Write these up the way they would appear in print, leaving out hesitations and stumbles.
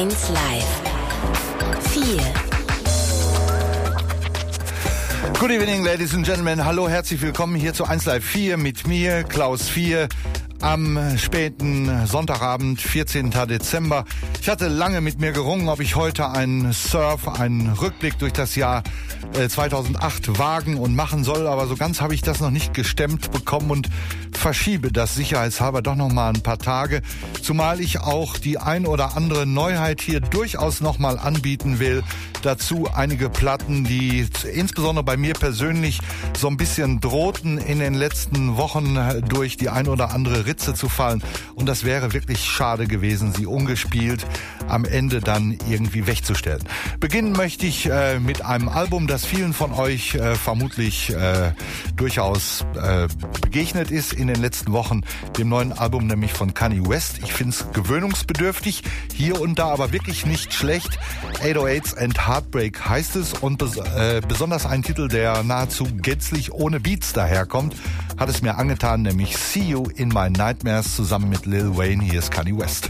1 Live 4. Good evening, ladies and gentlemen. Hallo, herzlich willkommen hier zu 1 Live 4 mit mir, Klaus 4, am späten Sonntagabend, 14. Dezember. Ich hatte lange mit mir gerungen, ob ich heute einen Rückblick durch das Jahr 2008 wagen und machen soll, aber so ganz habe ich das noch nicht gestemmt bekommen und verschiebe das sicherheitshalber doch noch mal ein paar Tage, zumal ich auch die ein oder andere Neuheit hier durchaus noch mal anbieten will. Dazu einige Platten, die insbesondere bei mir persönlich so ein bisschen drohten, in den letzten Wochen durch die ein oder andere Ritze zu fallen. Und das wäre wirklich schade gewesen, sie ungespielt am Ende dann irgendwie wegzustellen. Beginnen möchte ich mit einem Album, das vielen von euch vermutlich durchaus begegnet ist in den letzten Wochen, dem neuen Album nämlich von Kanye West. Ich finde es gewöhnungsbedürftig, hier und da aber wirklich nicht schlecht. 808s and Heartbreak heißt es und besonders ein Titel, der nahezu gänzlich ohne Beats daherkommt, hat es mir angetan, nämlich See You in My Nightmares zusammen mit Lil Wayne. Hier ist Kanye West.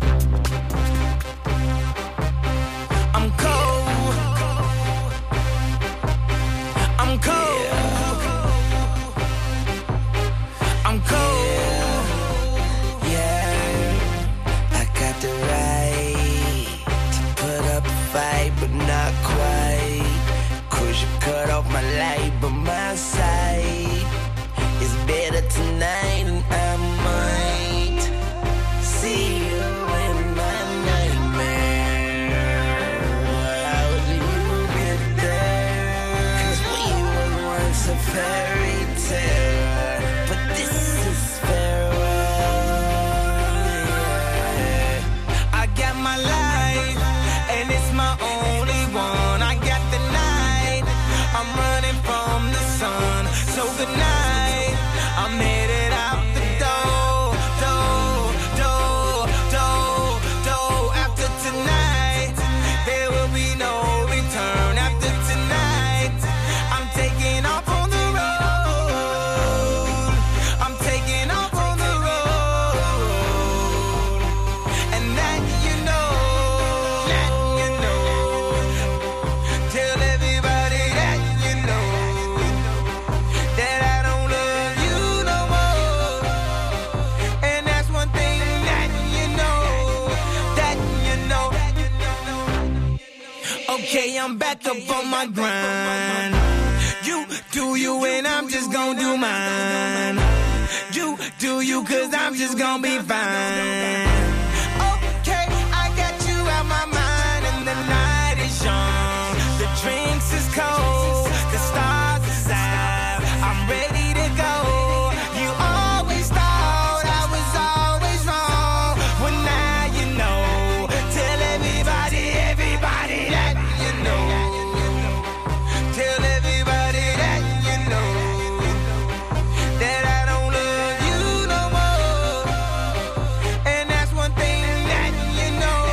Cut off my light, but my side is better tonight, and I might see you in my nightmare. How do you get there? 'Cause we were once a fairy tale, but this is farewell. Yeah. I got my light, and it's my only one. I got the night, I'm running from the sun, so good night, I'm headed out the door, after tonight, there will be no return, after tonight, I'm taking off on the road, I'm taking off on the road, and that you know, tell everybody that you know that I don't love you no more, and that's one thing that you know, Okay, I'm back up on my grind. You do you and I'm just gonna do mine. You do you 'cause I'm just gonna be fine. Okay, I got you out my mind and the night is young. The drinks is cold, the stars is out. I'm ready to go. You always thought I was always wrong. Well, now you know. Tell everybody that you know. Tell everybody that you know that I don't love you no more. And that's one thing that you know.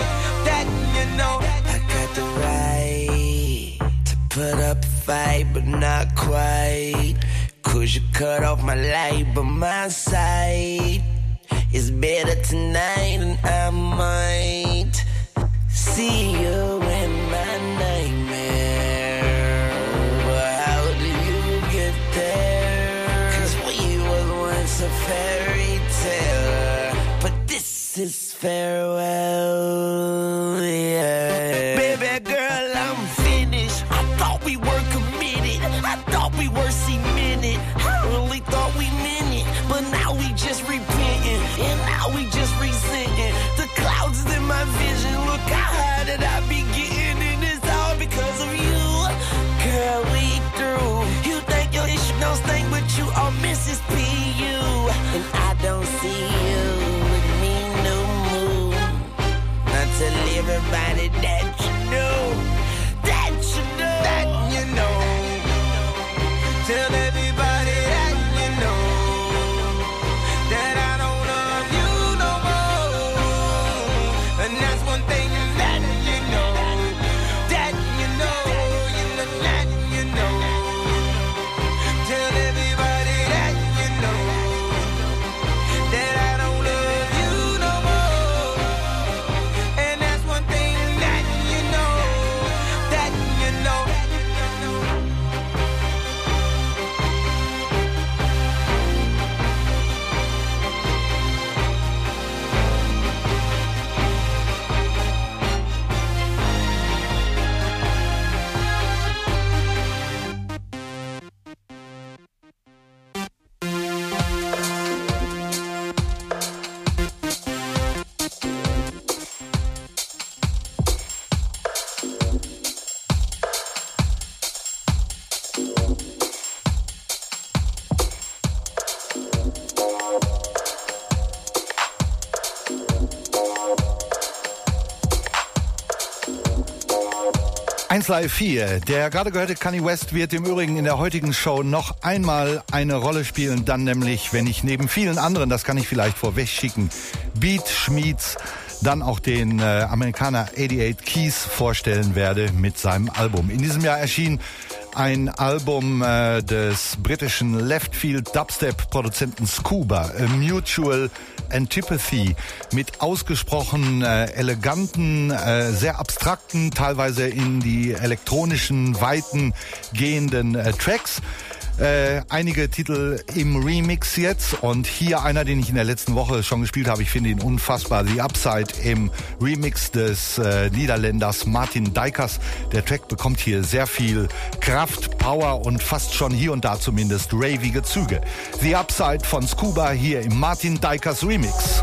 I got the right to put up a fight, but not quite. 'Cause you cut off my light, but my sight is better tonight, and I might see you in my nightmare. Well, how do you get there? 'Cause we was once a fairy tale, but this is farewell. Yeah. Baby girl, I'm finished. I thought we were committed. I thought we were cemented. I really thought we meant it, but now we just repenting, and now we just resenting. The clouds in my vision, look how high that I be getting, and it's all because of you. Girl, we through. You think your issue don't stink, but you are Mrs. PU, and I don't see you with me no more. 1Live 4. Der gerade gehörte Kanye West wird im Übrigen in der heutigen Show noch einmal eine Rolle spielen, dann nämlich, wenn ich neben vielen anderen, das kann ich vielleicht vorweg schicken, Beat Schmieds, dann auch den Amerikaner 88 Keys vorstellen werde mit seinem Album. In diesem Jahr erschien ein Album des britischen Leftfield Dubstep-Produzenten Scuba, A Mutual Antipathy, mit ausgesprochen eleganten, sehr abstrakten, teilweise in die elektronischen Weiten gehenden Tracks. Einige Titel im Remix jetzt und hier einer, den ich in der letzten Woche schon gespielt habe. Ich finde ihn unfassbar. The Upside im Remix des Niederländers Martin Dijkers. Der Track bekommt hier sehr viel Kraft, Power und fast schon hier und da zumindest ravige Züge. The Upside von Scuba hier im Martin Dijkers Remix.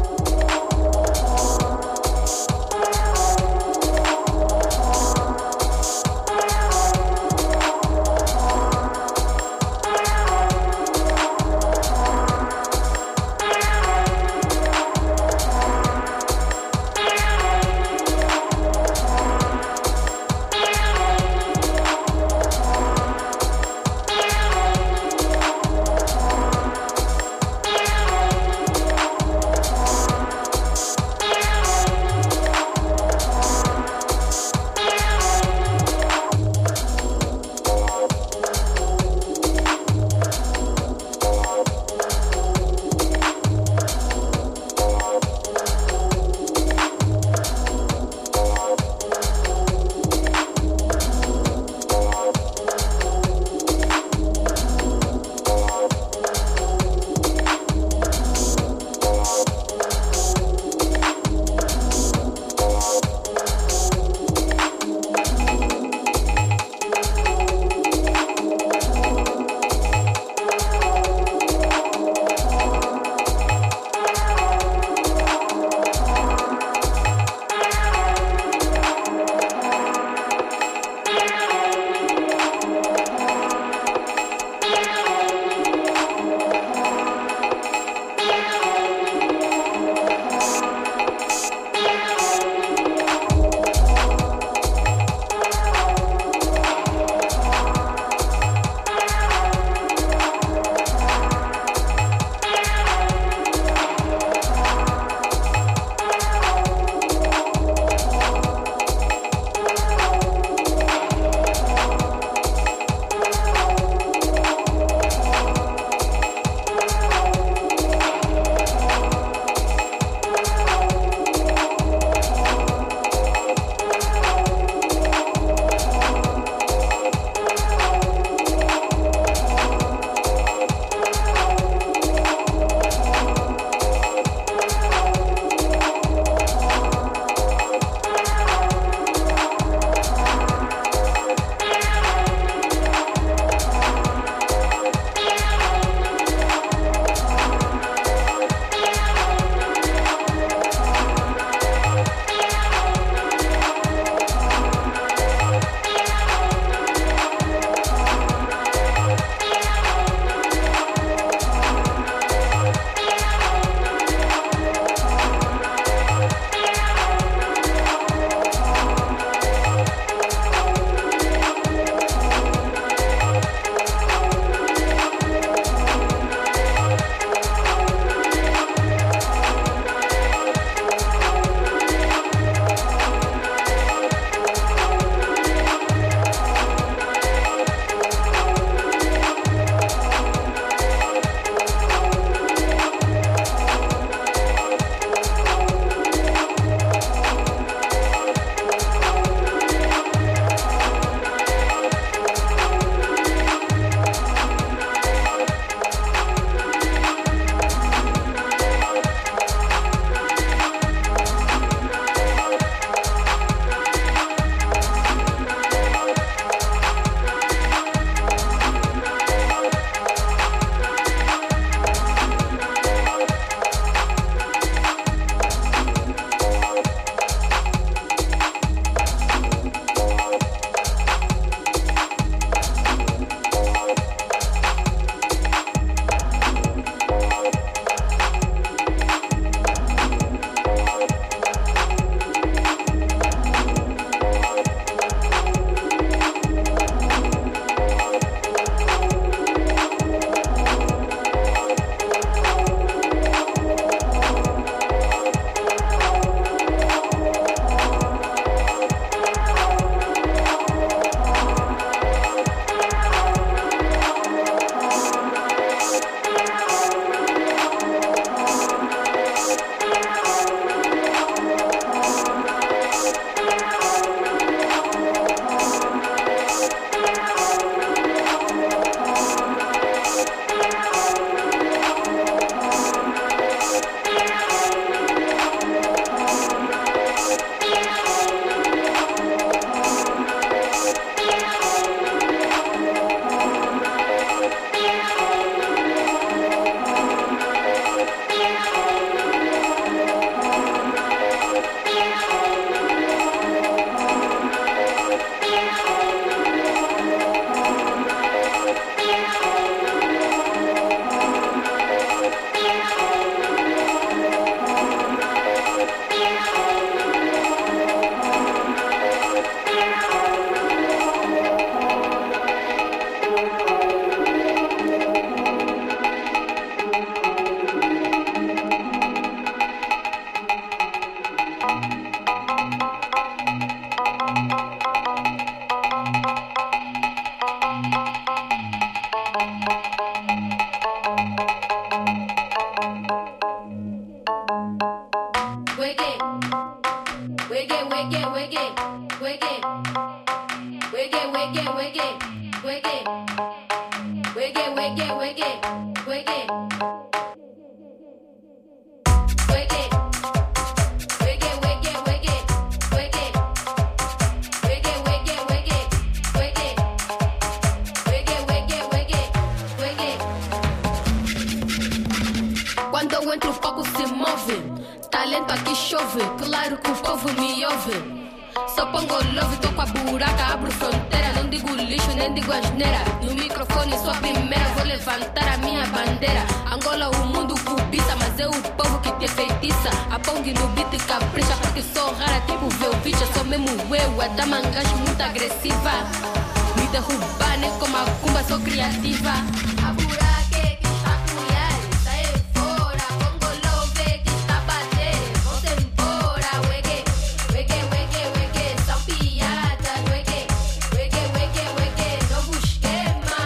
Eu entro, o foco se move. Talento aqui chove, claro que o povo me ouve. Só pongo love, tô com a buraca, abro fronteira. Não digo lixo, nem digo asneira. No microfone sou a primeira, vou levantar a minha bandeira. Angola, o mundo cobiça, mas é o povo que te feitiça. A Pong no beat capricha, porque sou rara, tipo Velvicha. Sou mesmo eu, a dama angajo muito agressiva. Me derrubar, nem como a cumba, sou criativa. A buraca que está a colher, sai fora. Pongo love que está a bater, vão-se embora. Wege, wege, wege, wege, são piadas. Wege, wege, wege, wege, novo esquema.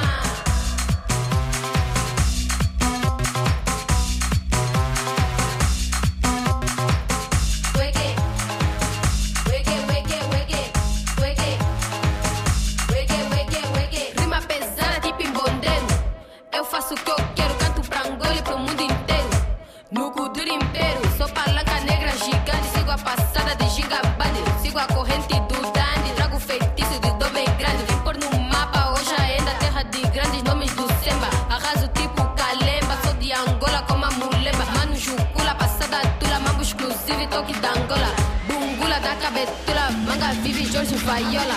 Wege, wege, wege, wege, wege. Wege, wege, wege. Rima pesada tipo embondeiro. Eu faço o que eu quero, canto pra Angola e pro mundo inteiro. No Kuduro Império, sou palanca negra gigante. Sigo a passada de gigabande. Sigo a corrente do Dandy. Trago o feitiço de Dome Grande. Vim pôr no mapa, hoje ainda terra de grandes nomes do Semba. Arraso tipo Kalemba, sou de Angola como a Mulemba. Mano Jucula, passada tula, mambo exclusivo e toque da Angola. Bungula da cabetula, manga vive Jorge Vaiola.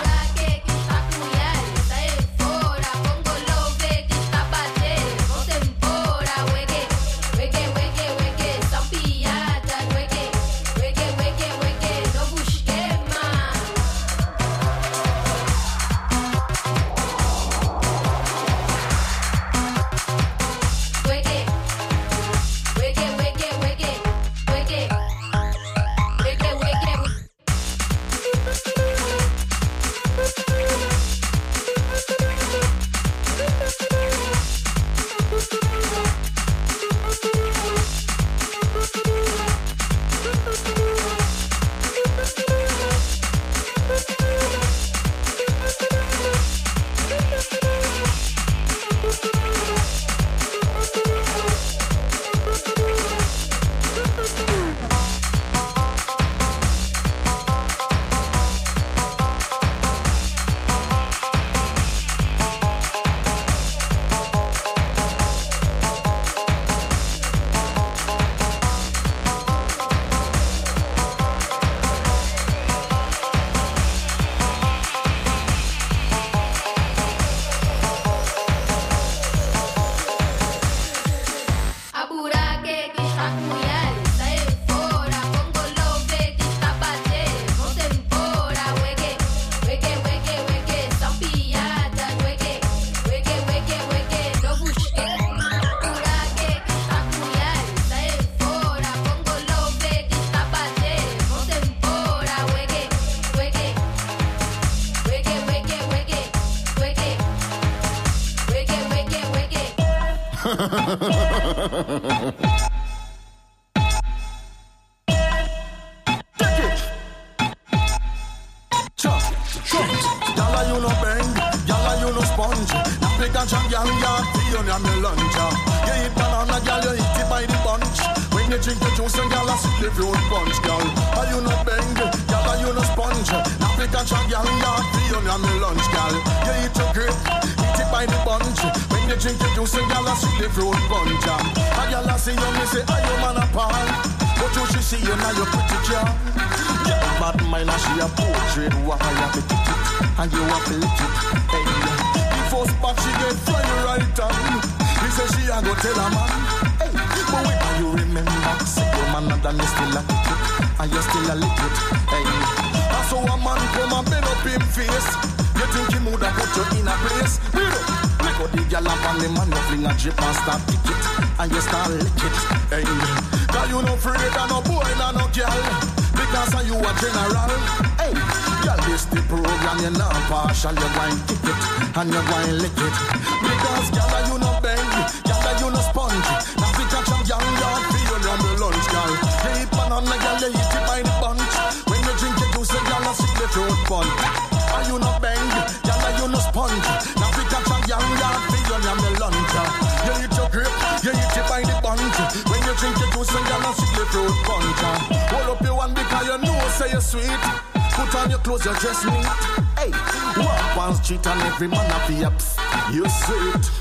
Yalla you no bang, yalla you no sponge. African champion, ya feel on me lunch. You eat banana, girl, you eat it by the bunch. When you drink the juice, and girl, I sip the fruit punch, girl. Are you no bang, yalla you no sponge. African champion, ya feel on me lunch, girl. You eat your grape, eat it by the bunch. When you drink the juice, and girl, I sip the fruit punch. And girl, I see you, me say, are you man apart? But you should see you now, you're pretty girl. Yeah, bad mind, and she a portrait, why you be kick it, and you want to lick it. Hey, the first part she get fly right on. He say she a go tell a man. Hey, but when you remember, say your man and then you still a kick it, and you still a lick it. Hey, and so a man come and bend up him face. You think he woulda put you in a place? Look how the gyal up on the man, you fling a drip and start kick it, and you start lick it. Hey, cause you no afraid of no boy and no girl, because you a general. Hey, girl, this the program, you not partial, you going kick it, and you going lick it. Because girl, you no bang, girl, you no sponge. Now we catch a young yard, feel on the lunch, girl. You eat banana, girl, you eat it by the bunch. When you drink your juice, girl, you sip the fruit punch. And you no bang, girl, you no sponge. Now we catch a young yard, feel on the lunch. You eat your grape, you eat it by the bunch. When you drink your juice, girl, you sip the fruit punch. Hold up your one because you know say you're sweet. Put on your clothes, you dress neat. Hey, walk on street and every man up the ups. You sweet.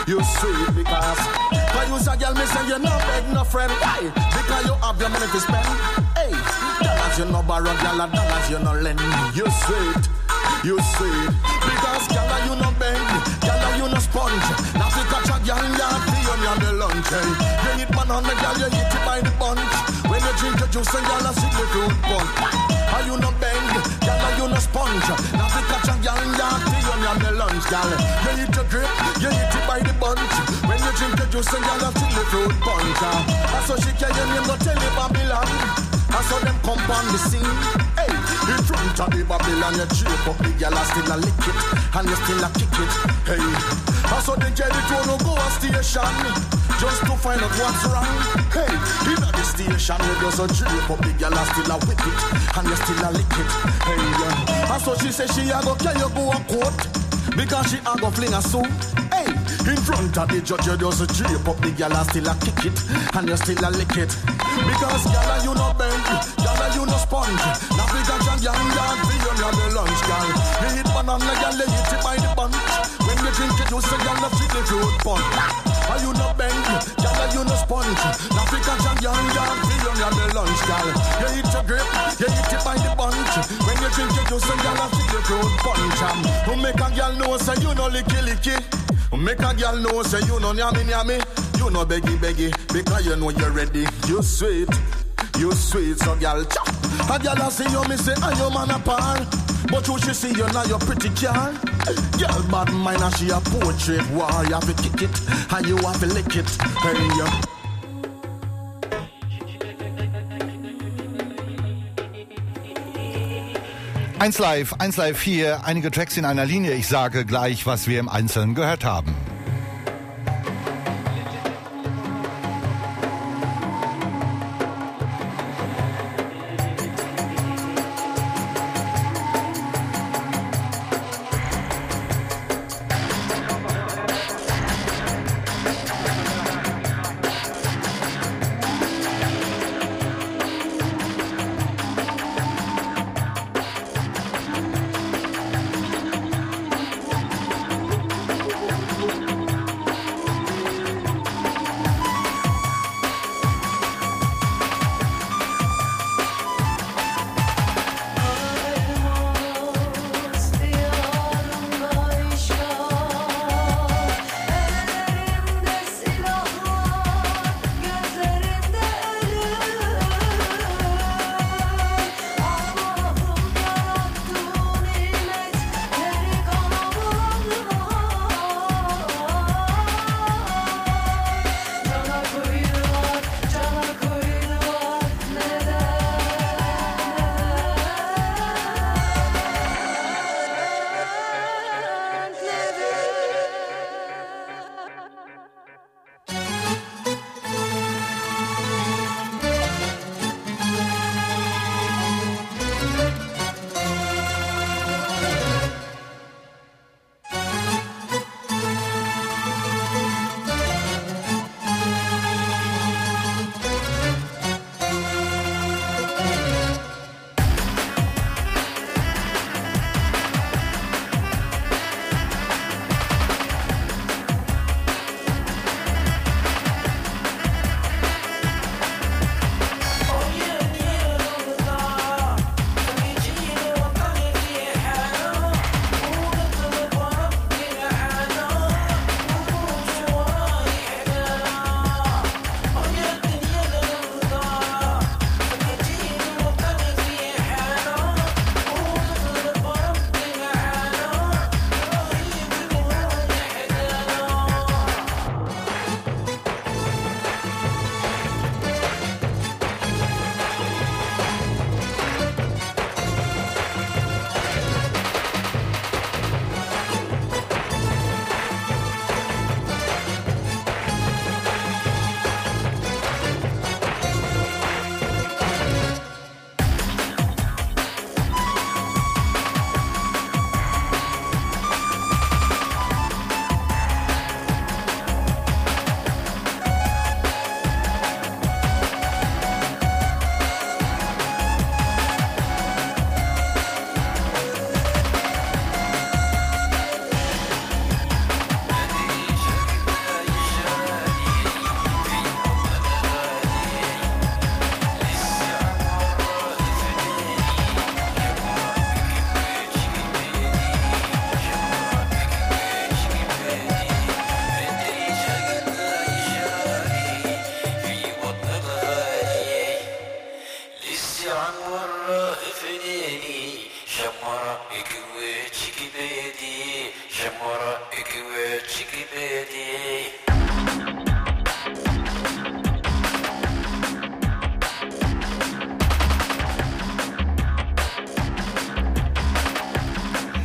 You sweet because you a girl, me say you no beg no friend. Why? Because you have your money to spend. Hey, dollars you no borrow, girl, dollars you no lend. You sweet. You sweet, because girl you no bend, girl you no sponge. Now we catch a girl, you feel on the lunch. You eat banana, girl, you eat it by the bunch. When you drink your juice, and girl, sip the fruit punch. Are you no bend, girl, you no sponge. Now we catch a girl, you feel on the lunch, girl. You eat your grip, you eat it by the bunch. When you drink your juice, and girl, sip the fruit punch. So she carry your name, go tell you Babylon. I saw them come on the scene. Hey, in front of the Babylon, you cheap up the girl, still a lick it, and you still a kick it. Hey, I saw the Jerry Tono go a station, just to find out what's wrong. Hey, in the station, you just a cheap up the girl, still a whip it, and you still a lick it. Hey, I saw she say she a go carry you go a court, because she a go fling a suit. Hey, in front of the judge, you just a cheap up the girl, still a kick it, and you still a lick it. Because girl, you no bend, girl, you no sponge. Now we got your young dog, we on the lunch, girl. You eat banana, girl, you eat it by the bunch. When you drink it, you say, girl, you feel the fruit punch. Are you no bend, girl, you no sponge. Now we got your young dog, we on the lunch, girl. You eat your grape, you eat it by the bunch. When you drink it, you say, girl, you feel the fruit punch. Who make a girl know, say, you no licky licky. Who make a girl know, say, you no nyami nyami. You know beggy beggy, because you know you're ready. You sweet, so girl. A girl I see you, me say, are you man a par? But you she see you now, you're pretty girl. Girl bad mind and she a portrait war. You have to kick it, and you have to lick it. Hey, yeah. Eins live hier, einige Tracks in einer Linie. Ich sage gleich, was wir im Einzelnen gehört haben.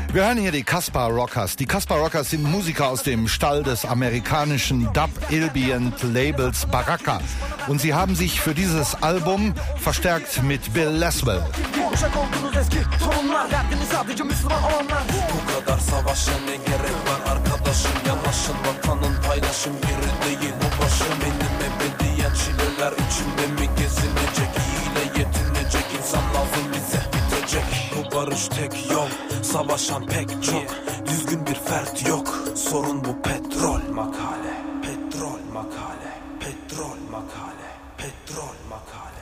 Wir hören hier die Kaspar Rockers. Die Kaspar Rockers sind Musiker aus dem Stall des amerikanischen Dub-Ambient-Labels Baraka. Und sie haben sich für dieses Album verstärkt mit Bill Laswell. Bu kadar savaşa ne gerek var arkadaşım, yanaşın vatanın paylaşım yeri değil bu başım. Benim ebediyen çileler içinde mi gezinecek, iyiyle yetinecek insan lazım bize, bitecek. Bu barış tek yol, savaşan pek çok, düzgün bir fert yok. Sorun bu petrol makale, petrol makale, petrol makale, petrol makale.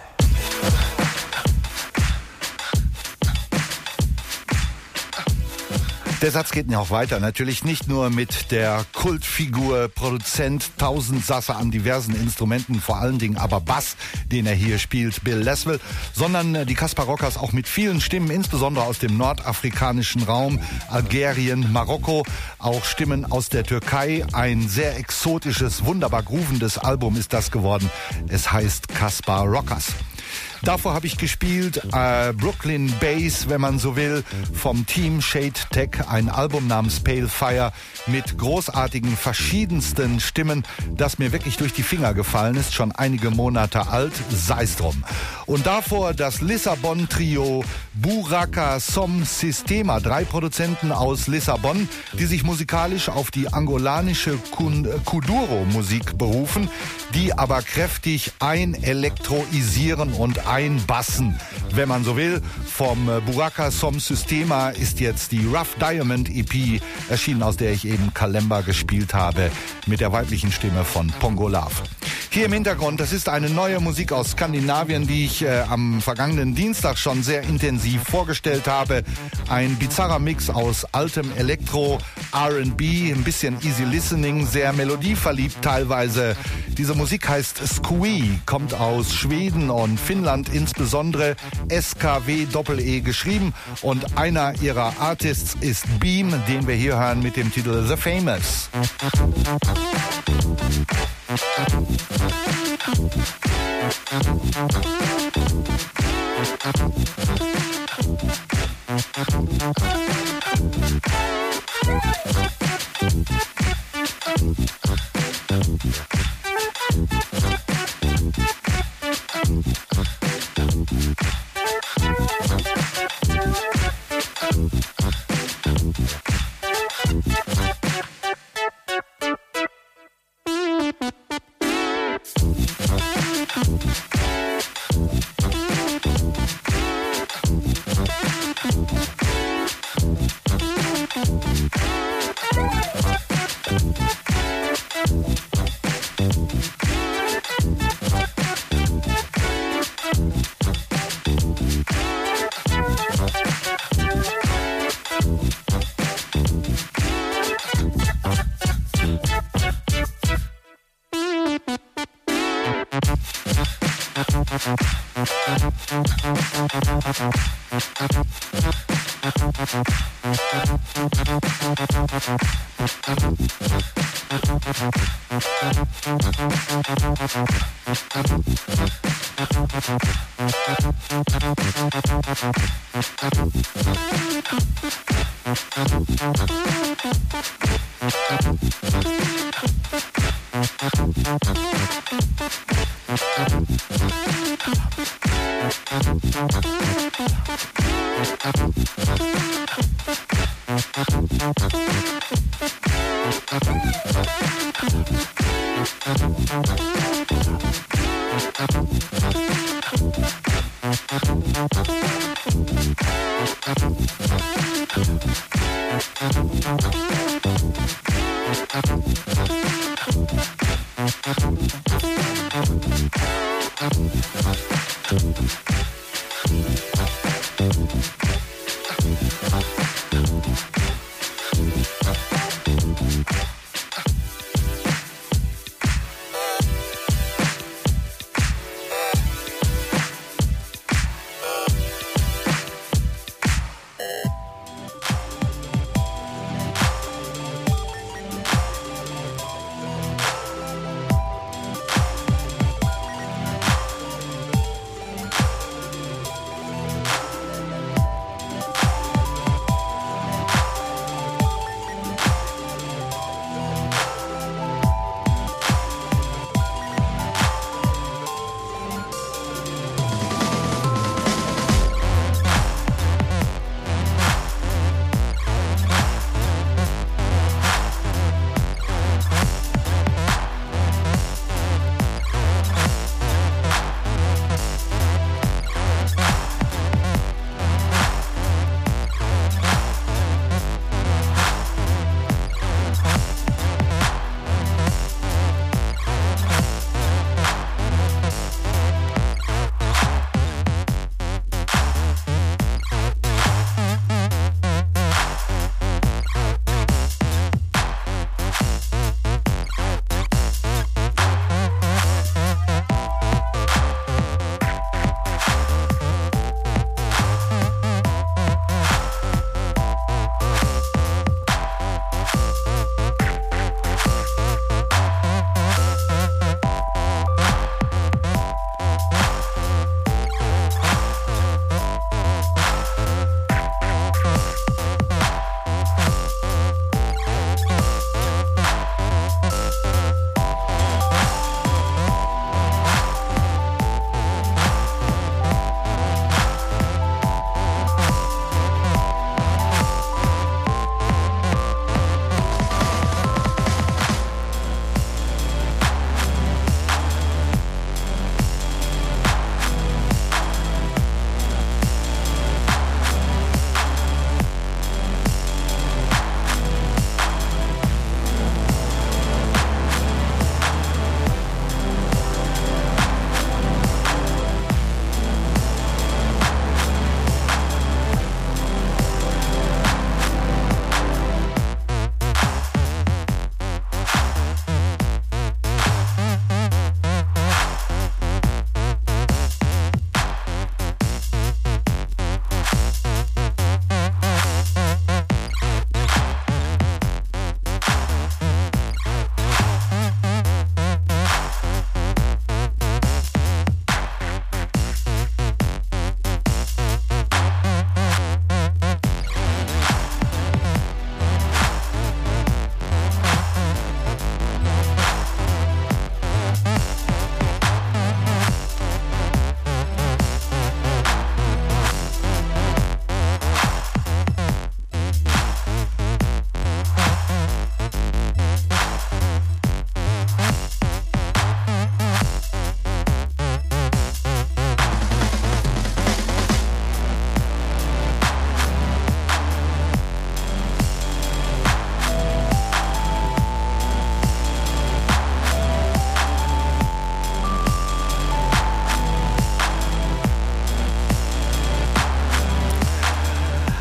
Der Satz geht noch weiter. Natürlich nicht nur mit der Kultfigur, Produzent, Tausendsasser an diversen Instrumenten, vor allen Dingen aber Bass, den er hier spielt, Bill Laswell, sondern die Kaspar Rockers auch mit vielen Stimmen, insbesondere aus dem nordafrikanischen Raum, Algerien, Marokko, auch Stimmen aus der Türkei. Ein sehr exotisches, wunderbar groovendes Album ist das geworden. Es heißt Kaspar Rockers. Davor habe ich gespielt Brooklyn Bass, wenn man so will, vom Team Shade Tech, ein Album namens Pale Fire mit großartigen verschiedensten Stimmen, das mir wirklich durch die Finger gefallen ist, schon einige Monate alt, sei's drum. Und davor das Lissabon-Trio Buraka Som Sistema, 3 Produzenten aus Lissabon, die sich musikalisch auf die angolanische Kuduro-Musik berufen, die aber kräftig einelektroisieren und einbassen, wenn man so will. Vom Buraka Som Sistema ist jetzt die Rough Diamond EP erschienen, aus der ich eben Kalemba gespielt habe, mit der weiblichen Stimme von Pongo Love. Hier im Hintergrund, das ist eine neue Musik aus Skandinavien, die ich am vergangenen Dienstag schon sehr intensiv vorgestellt habe. Ein bizarrer Mix aus altem Elektro, R&B, ein bisschen Easy Listening, sehr melodieverliebt teilweise. Diese Musik heißt Squee, kommt aus Schweden und Finnland, insbesondere SKW-Doppel-E geschrieben. Und einer ihrer Artists ist Beam, den wir hier hören mit dem Titel The Famous.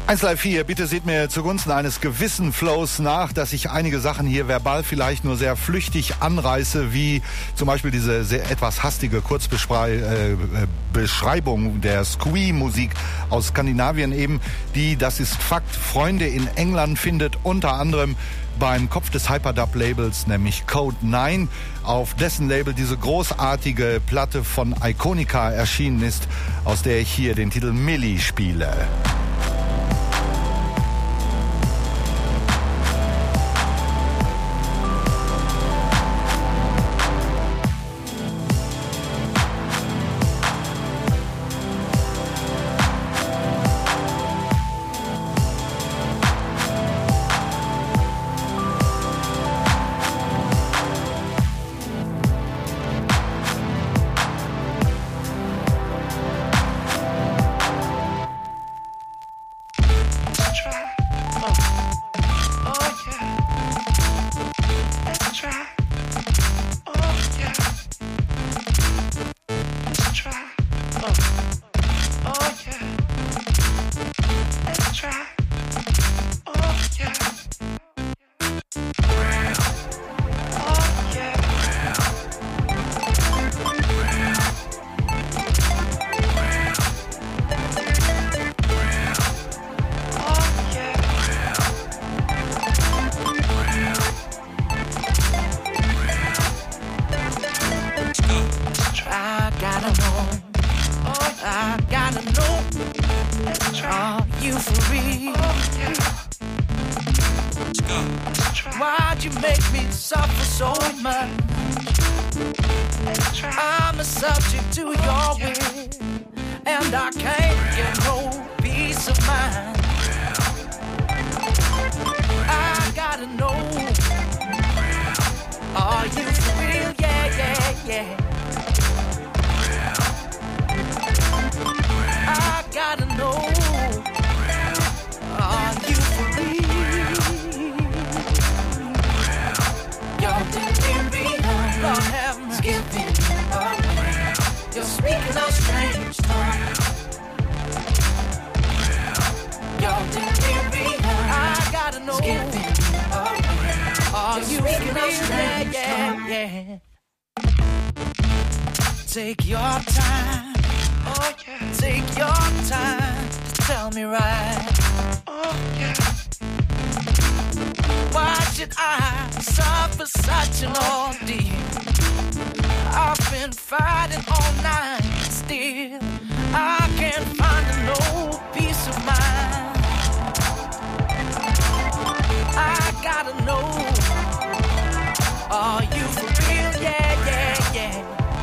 1Live 4, bitte seht mir zugunsten eines gewissen Flows nach, dass ich einige Sachen hier verbal vielleicht nur sehr flüchtig anreiße, wie zum Beispiel diese sehr etwas hastige Kurzbeschreibung der Squee-Musik aus Skandinavien eben, die, das ist Fakt, Freunde in England findet, unter anderem beim Kopf des Hyperdub-Labels, nämlich Code 9, auf dessen Label diese großartige Platte von Iconica erschienen ist, aus der ich hier den Titel Millie spiele. Why'd you make me suffer so much? I'm a subject to your will, and I can't get no peace of mind. I gotta know, are you for real? Yeah, yeah, yeah. I gotta know, are you for real? You're taking me home, Lord have mercy, giving me away. You're speaking a strange tongue. You're taking me home, I gotta know, giving me away. Are you speaking a strange tongue? Yeah. Take your time. Oh, yeah. Take your time to tell me right. Oh, yeah. Why should I suffer such an ordeal? I've been fighting all night still. I can't find no peace of mind. I gotta know, are you for real? Yeah, yeah, yeah.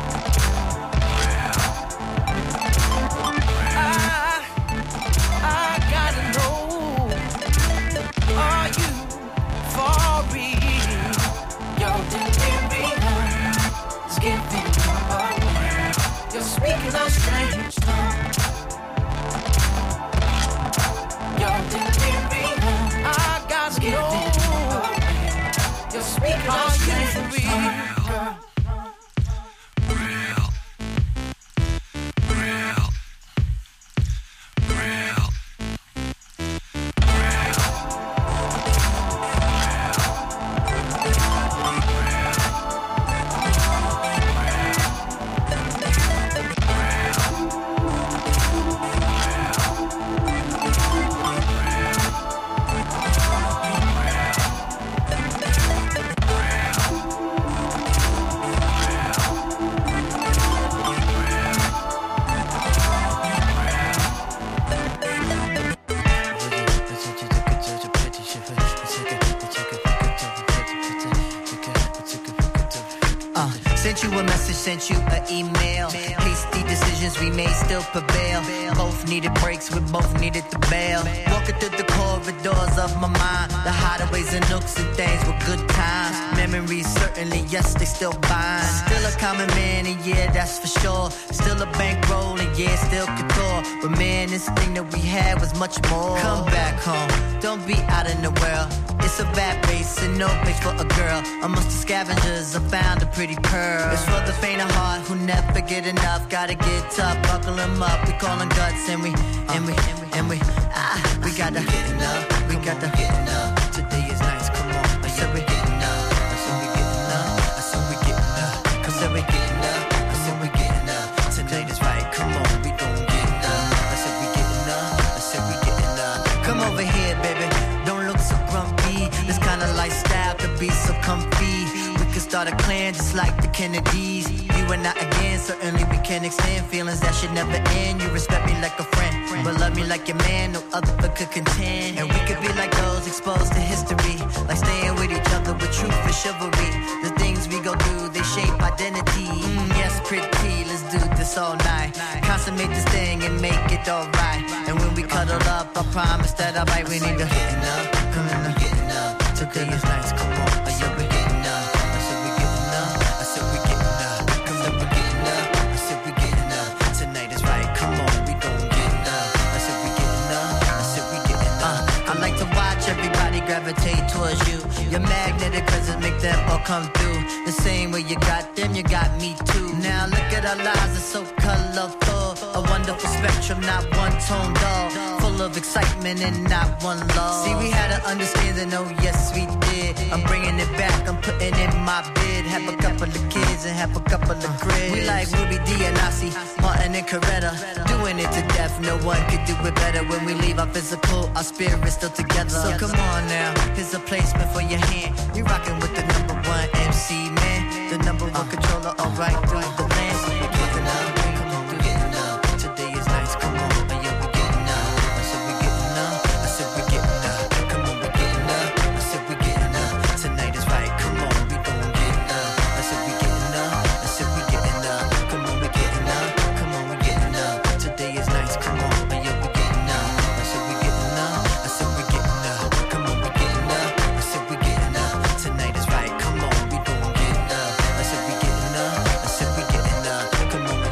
I gotta know, are you for real? Your delivery is giving me away. You're speaking a strange tongue. Your delivery, I gotta know, you're speaking a strange tongue. Girl. Sent you an email. Hasty decisions we made still prevail. Both needed breaks, we both needed to bail. Walking through the corridors of my mind, the hideaways and nooks and things were good times. Memories certainly, yes, they still bind. Still a common man, and yeah, that's for sure. Still a bankroll, and yeah, still couture. But man, this thing that we had was much more. Come back home, don't be out in the world. It's a bad place and no place for a girl. Amongst the scavengers, I found a pretty pearl. It's for the faint of heart who never get enough. Gotta get tough, buckle them up. We call them guts and we And we gotta getting up, we gotta getting up. Today is nice, come on. I said we getting up, I said we getting up, I said we getting up. I said we getting up, I said we getting up. Tonight is right, come on, we gon' get up. I said we getting up, I said we getting up. Come over here, baby, don't look so grumpy. This kind of lifestyle could be so comfy. We could start a clan just like the Kennedys. You and I again, certainly we can extend feelings that should never end. You respect me like a friend, but love me like your man, no other could contend. And we could be like those exposed to history, like staying with each other with truth and chivalry. The things we go do, they shape identity. Yes, pretty, let's do this all night. Consummate this thing and make it alright. And when we cuddle up, I promise that I'll bite. We need to getting up, come on, getting up. Today is nice, come on, I said we getting up. I said we getting up, I said we getting up. Come on, we getting up, I said we getting up. Tonight is right, come on, we gon' get up. I said we getting up, I said we getting up. I like to watch everybody gravitate towards you. Your magnetic presence make them all come through. The same way you got them, you got me too. Now look at our lives, it's so colorful. A wonderful spectrum, not one tone dull. Full of excitement and not one love. See, we had an understanding, oh yes we did. I'm bringing it back, I'm putting in my bid. Have a couple of kids and have a couple of grids. We like Ruby D and Ossie, Martin and Coretta. Doing it to death, no one could do it better. When we leave our physical, our spirit's still together. So come on now, here's a placement for your hand. You rockin' with the #1 MC, man. The #1 controller, alright through the land. We're getting up, come on, we're getting up. Today is nice, come on, yeah, we're getting up. I said we're getting up, I said we're getting up. Come on, we're getting up, I said we're getting up. Tonight is right, come on, we gon' get up. I said we're getting up, I said we're getting up. Come on, we're getting up, come on, we're getting up. Today is nice, come on, yeah, we're getting up. I said we're getting up, I said we're getting up. Come on, we're getting up, I said we're getting up. Tonight is right, come on, we gon' get up. I said we're getting up, I said we're getting up. Come on.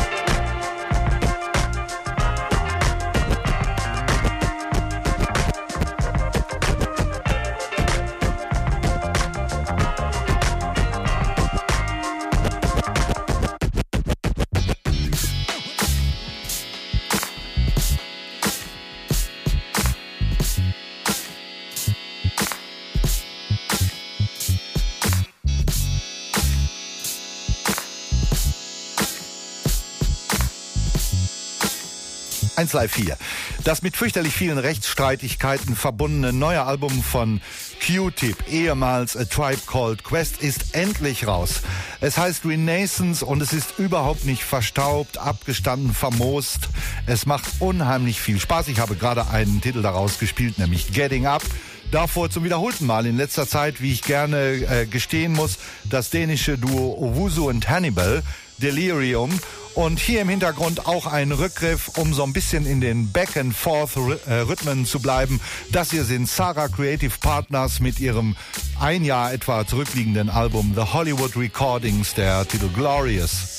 Live 4. Das mit fürchterlich vielen Rechtsstreitigkeiten verbundene neue Album von Q-Tip, ehemals A Tribe Called Quest, ist endlich raus. Es heißt Renaissance und es ist überhaupt nicht verstaubt, abgestanden, vermoost. Es macht unheimlich viel Spaß. Ich habe gerade einen Titel daraus gespielt, nämlich Getting Up. Davor zum wiederholten Mal in letzter Zeit, wie ich gerne gestehen muss, das dänische Duo Owusu und Hannibal, Delirium. Und hier im Hintergrund auch ein Rückgriff, um so ein bisschen in den Back-and-Forth-Rhythmen zu bleiben. Das hier sind Sarah Creative Partners mit ihrem ein Jahr etwa zurückliegenden Album The Hollywood Recordings, der Titel Glorious.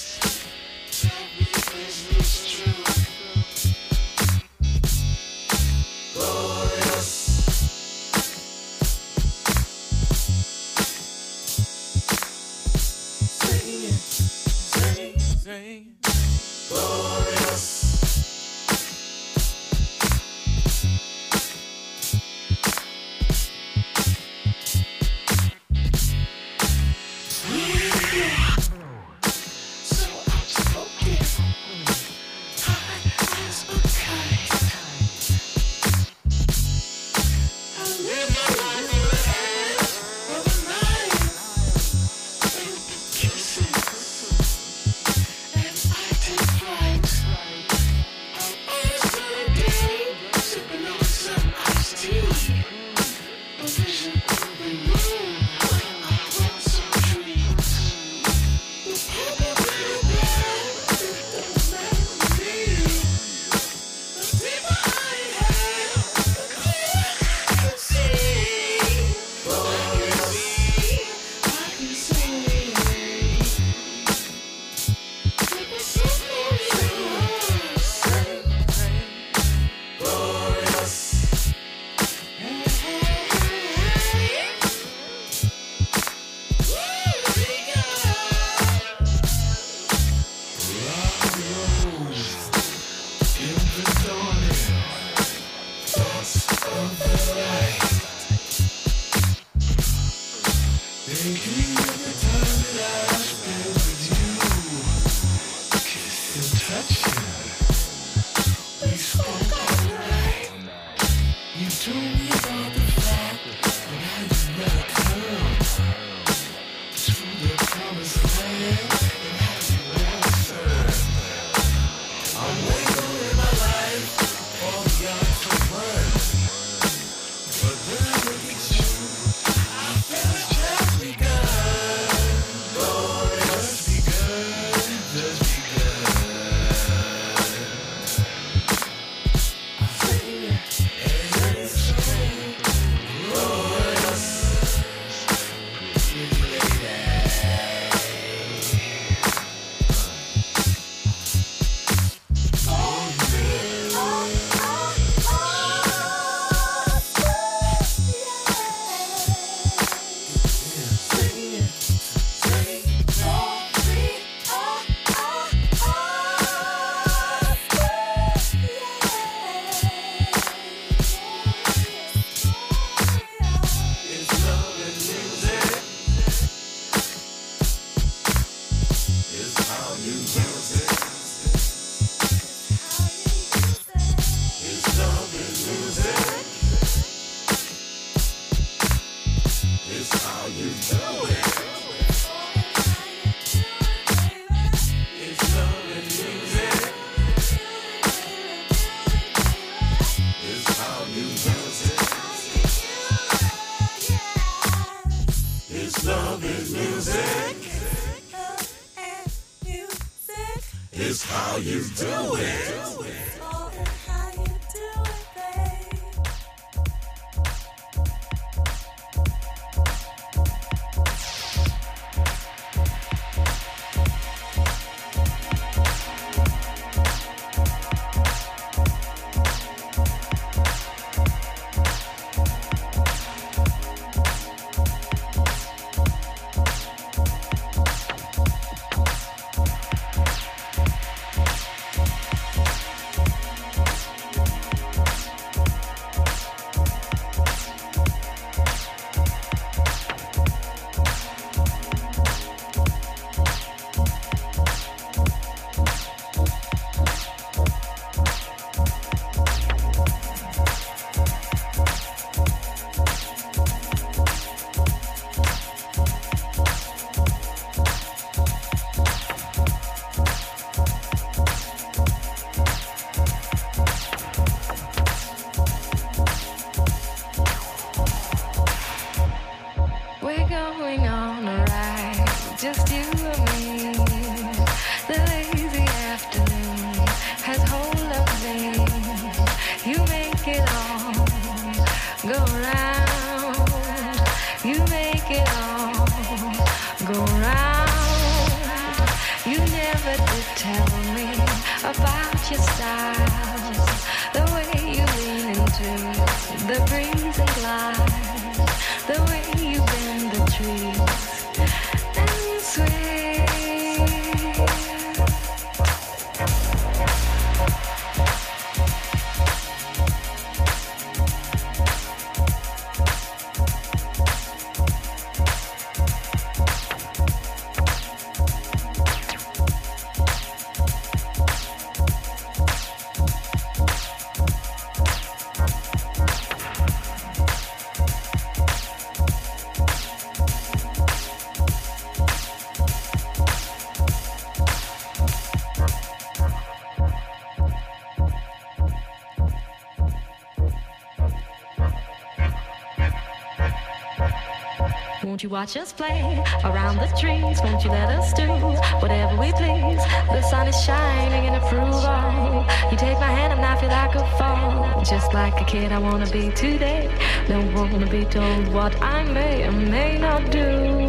Won't you watch us play around the trees? Won't you let us do whatever we please? The sun is shining in approval. You take my hand and I feel I could fall. Just like a kid I wanna be today. Don't wanna be told what I may or may not do.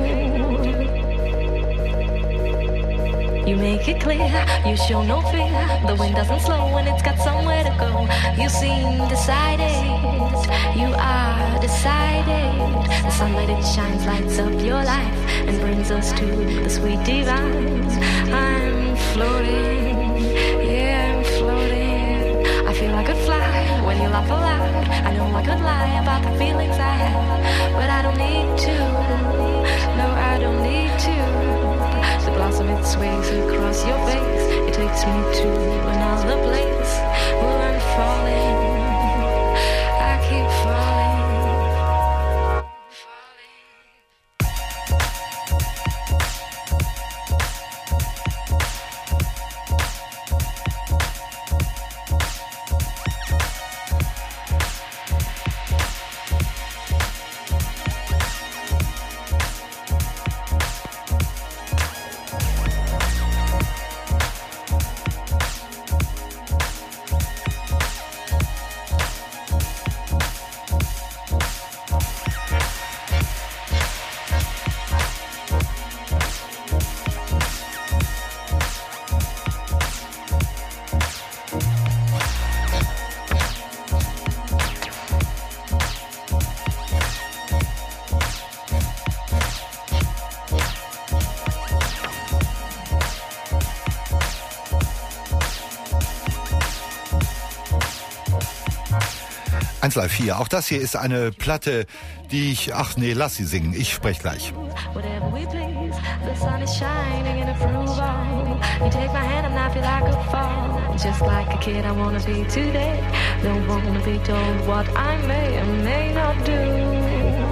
You make it clear, you show no fear. The wind doesn't slow when it's got somewhere to go. You seem decided, you are decided. The sunlight it shines, lights up your life and brings us to the sweet divine. I'm floating, yeah I'm floating. I feel I could fly when you laugh aloud. I know I could lie about the feelings I have, but I don't need to, no I don't need to. The blossom it sways across your face. It takes takes me to another place where I'm falling. I keep falling. Live 4. Auch das hier ist eine Platte, die ich... Ach nee, lass sie singen. Ich sprech gleich. Whatever we please, the sun is shining in approval. You take my hand and I feel like a fall. Just like a kid I wanna be today. Don't wanna be told what I may or may not do.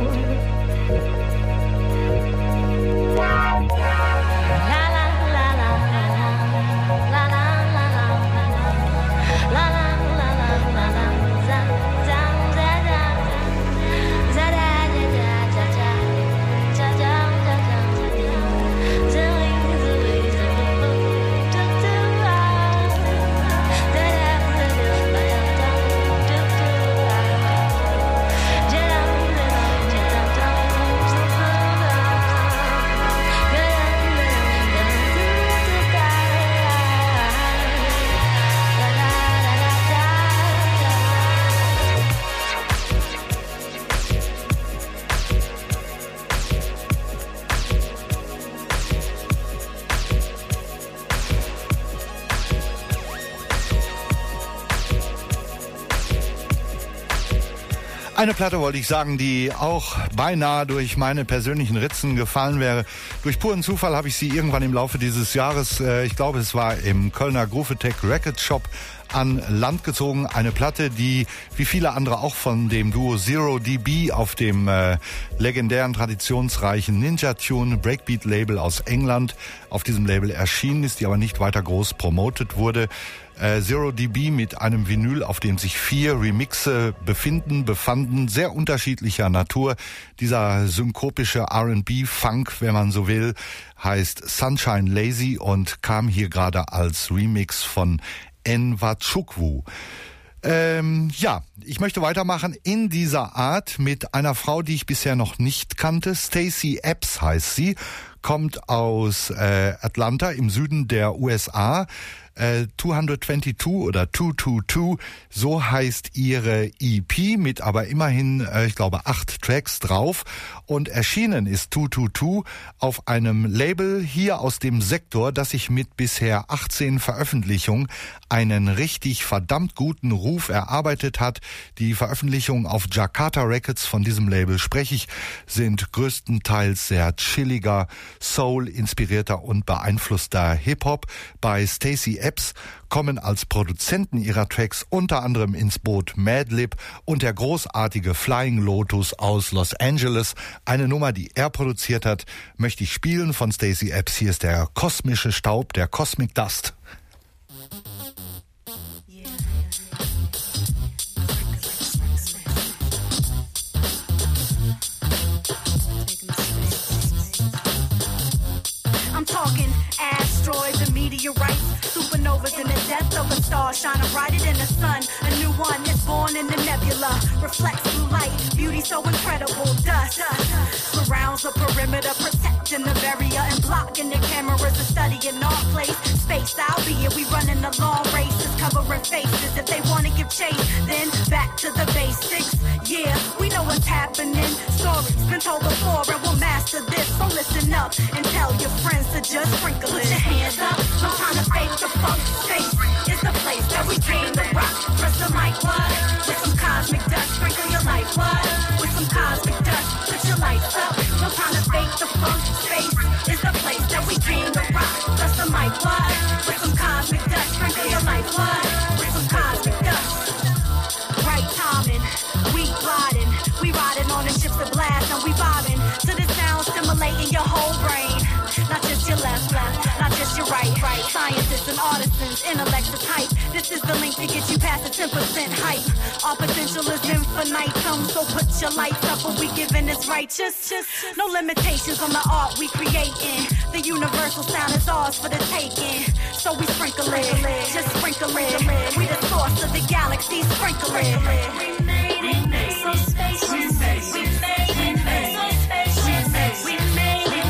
Eine Platte wollte ich sagen, die auch beinahe durch meine persönlichen Ritzen gefallen wäre. Durch puren Zufall habe ich sie irgendwann im Laufe dieses Jahres, ich glaube es war im Kölner Groove Attack Record Shop, an Land gezogen. Eine Platte, die wie viele andere auch von dem Duo Zero dB auf dem legendären, traditionsreichen Ninja Tune Breakbeat Label aus England auf diesem Label erschienen ist, die aber nicht weiter groß promotet wurde. Zero dB mit einem Vinyl, auf dem sich 4 Remixe befanden, sehr unterschiedlicher Natur. Dieser synkopische R&B-Funk, wenn man so will, heißt Sunshine Lazy und kam hier gerade als Remix von Enwachukwu. Ja, ich möchte weitermachen in dieser Art mit einer Frau, die ich bisher noch nicht kannte. Stacey Epps heißt sie, kommt aus Atlanta im Süden der USA. 222 oder 222, so heißt ihre EP mit aber immerhin, ich glaube, 8 Tracks drauf, und erschienen ist 222 auf einem Label hier aus dem Sektor, das sich mit bisher 18 Veröffentlichungen einen richtig verdammt guten Ruf erarbeitet hat. Die Veröffentlichungen auf Jakarta Records, von diesem Label spreche ich, sind größtenteils sehr chilliger, Soul-inspirierter und beeinflusster Hip-Hop. Bei Stacey Epps kommen als Produzenten ihrer Tracks unter anderem ins Boot Madlib und der großartige Flying Lotus aus Los Angeles. Eine Nummer, die er produziert hat, möchte ich spielen von Stacey Epps. Hier ist der kosmische Staub, der Cosmic Dust. I'm talking asteroids and meteorites, supernovas and the death of a star shining brighter than the sun. A new one is born in the nebula, reflects blue light, beauty so incredible. Dust surrounds the perimeter, protecting the barrier and blocking the cameras to studying our place. Space, albeit we running a long races, covering faces. If they want to give chase, then back to the basics. Yeah, we know what's happening. Stories been told before, and we'll master this. So listen up and tell your friends to just sprinkle it. Put your hands up, no time to fake the funk. Space is the place that we came to rock. Press the mic, what? With some cosmic dust, sprinkle your life, what? With some cosmic dust, put your lights up. No time to fake the funk. Space is the place that we came to rock. Press the mic, what? With some cosmic dust. lifeblood with some cosmic dust. Right timing, we gliding, we riding on the ships of blast, and we vibing to the sound stimulating your whole brain. Not just your left, not just your right. Scientists and artisans, intellects are tight. This is the link to get you past the 10% hype. Our potential is infinite, so put your lights up what we giving is righteous. No limitations on the art we creating. The universal sound is ours for the taking. So we sprinkle it, just sprinkle it. We the source of the galaxy, sprinkle it. We made it, so spacious. We made it, so spacious. We made it.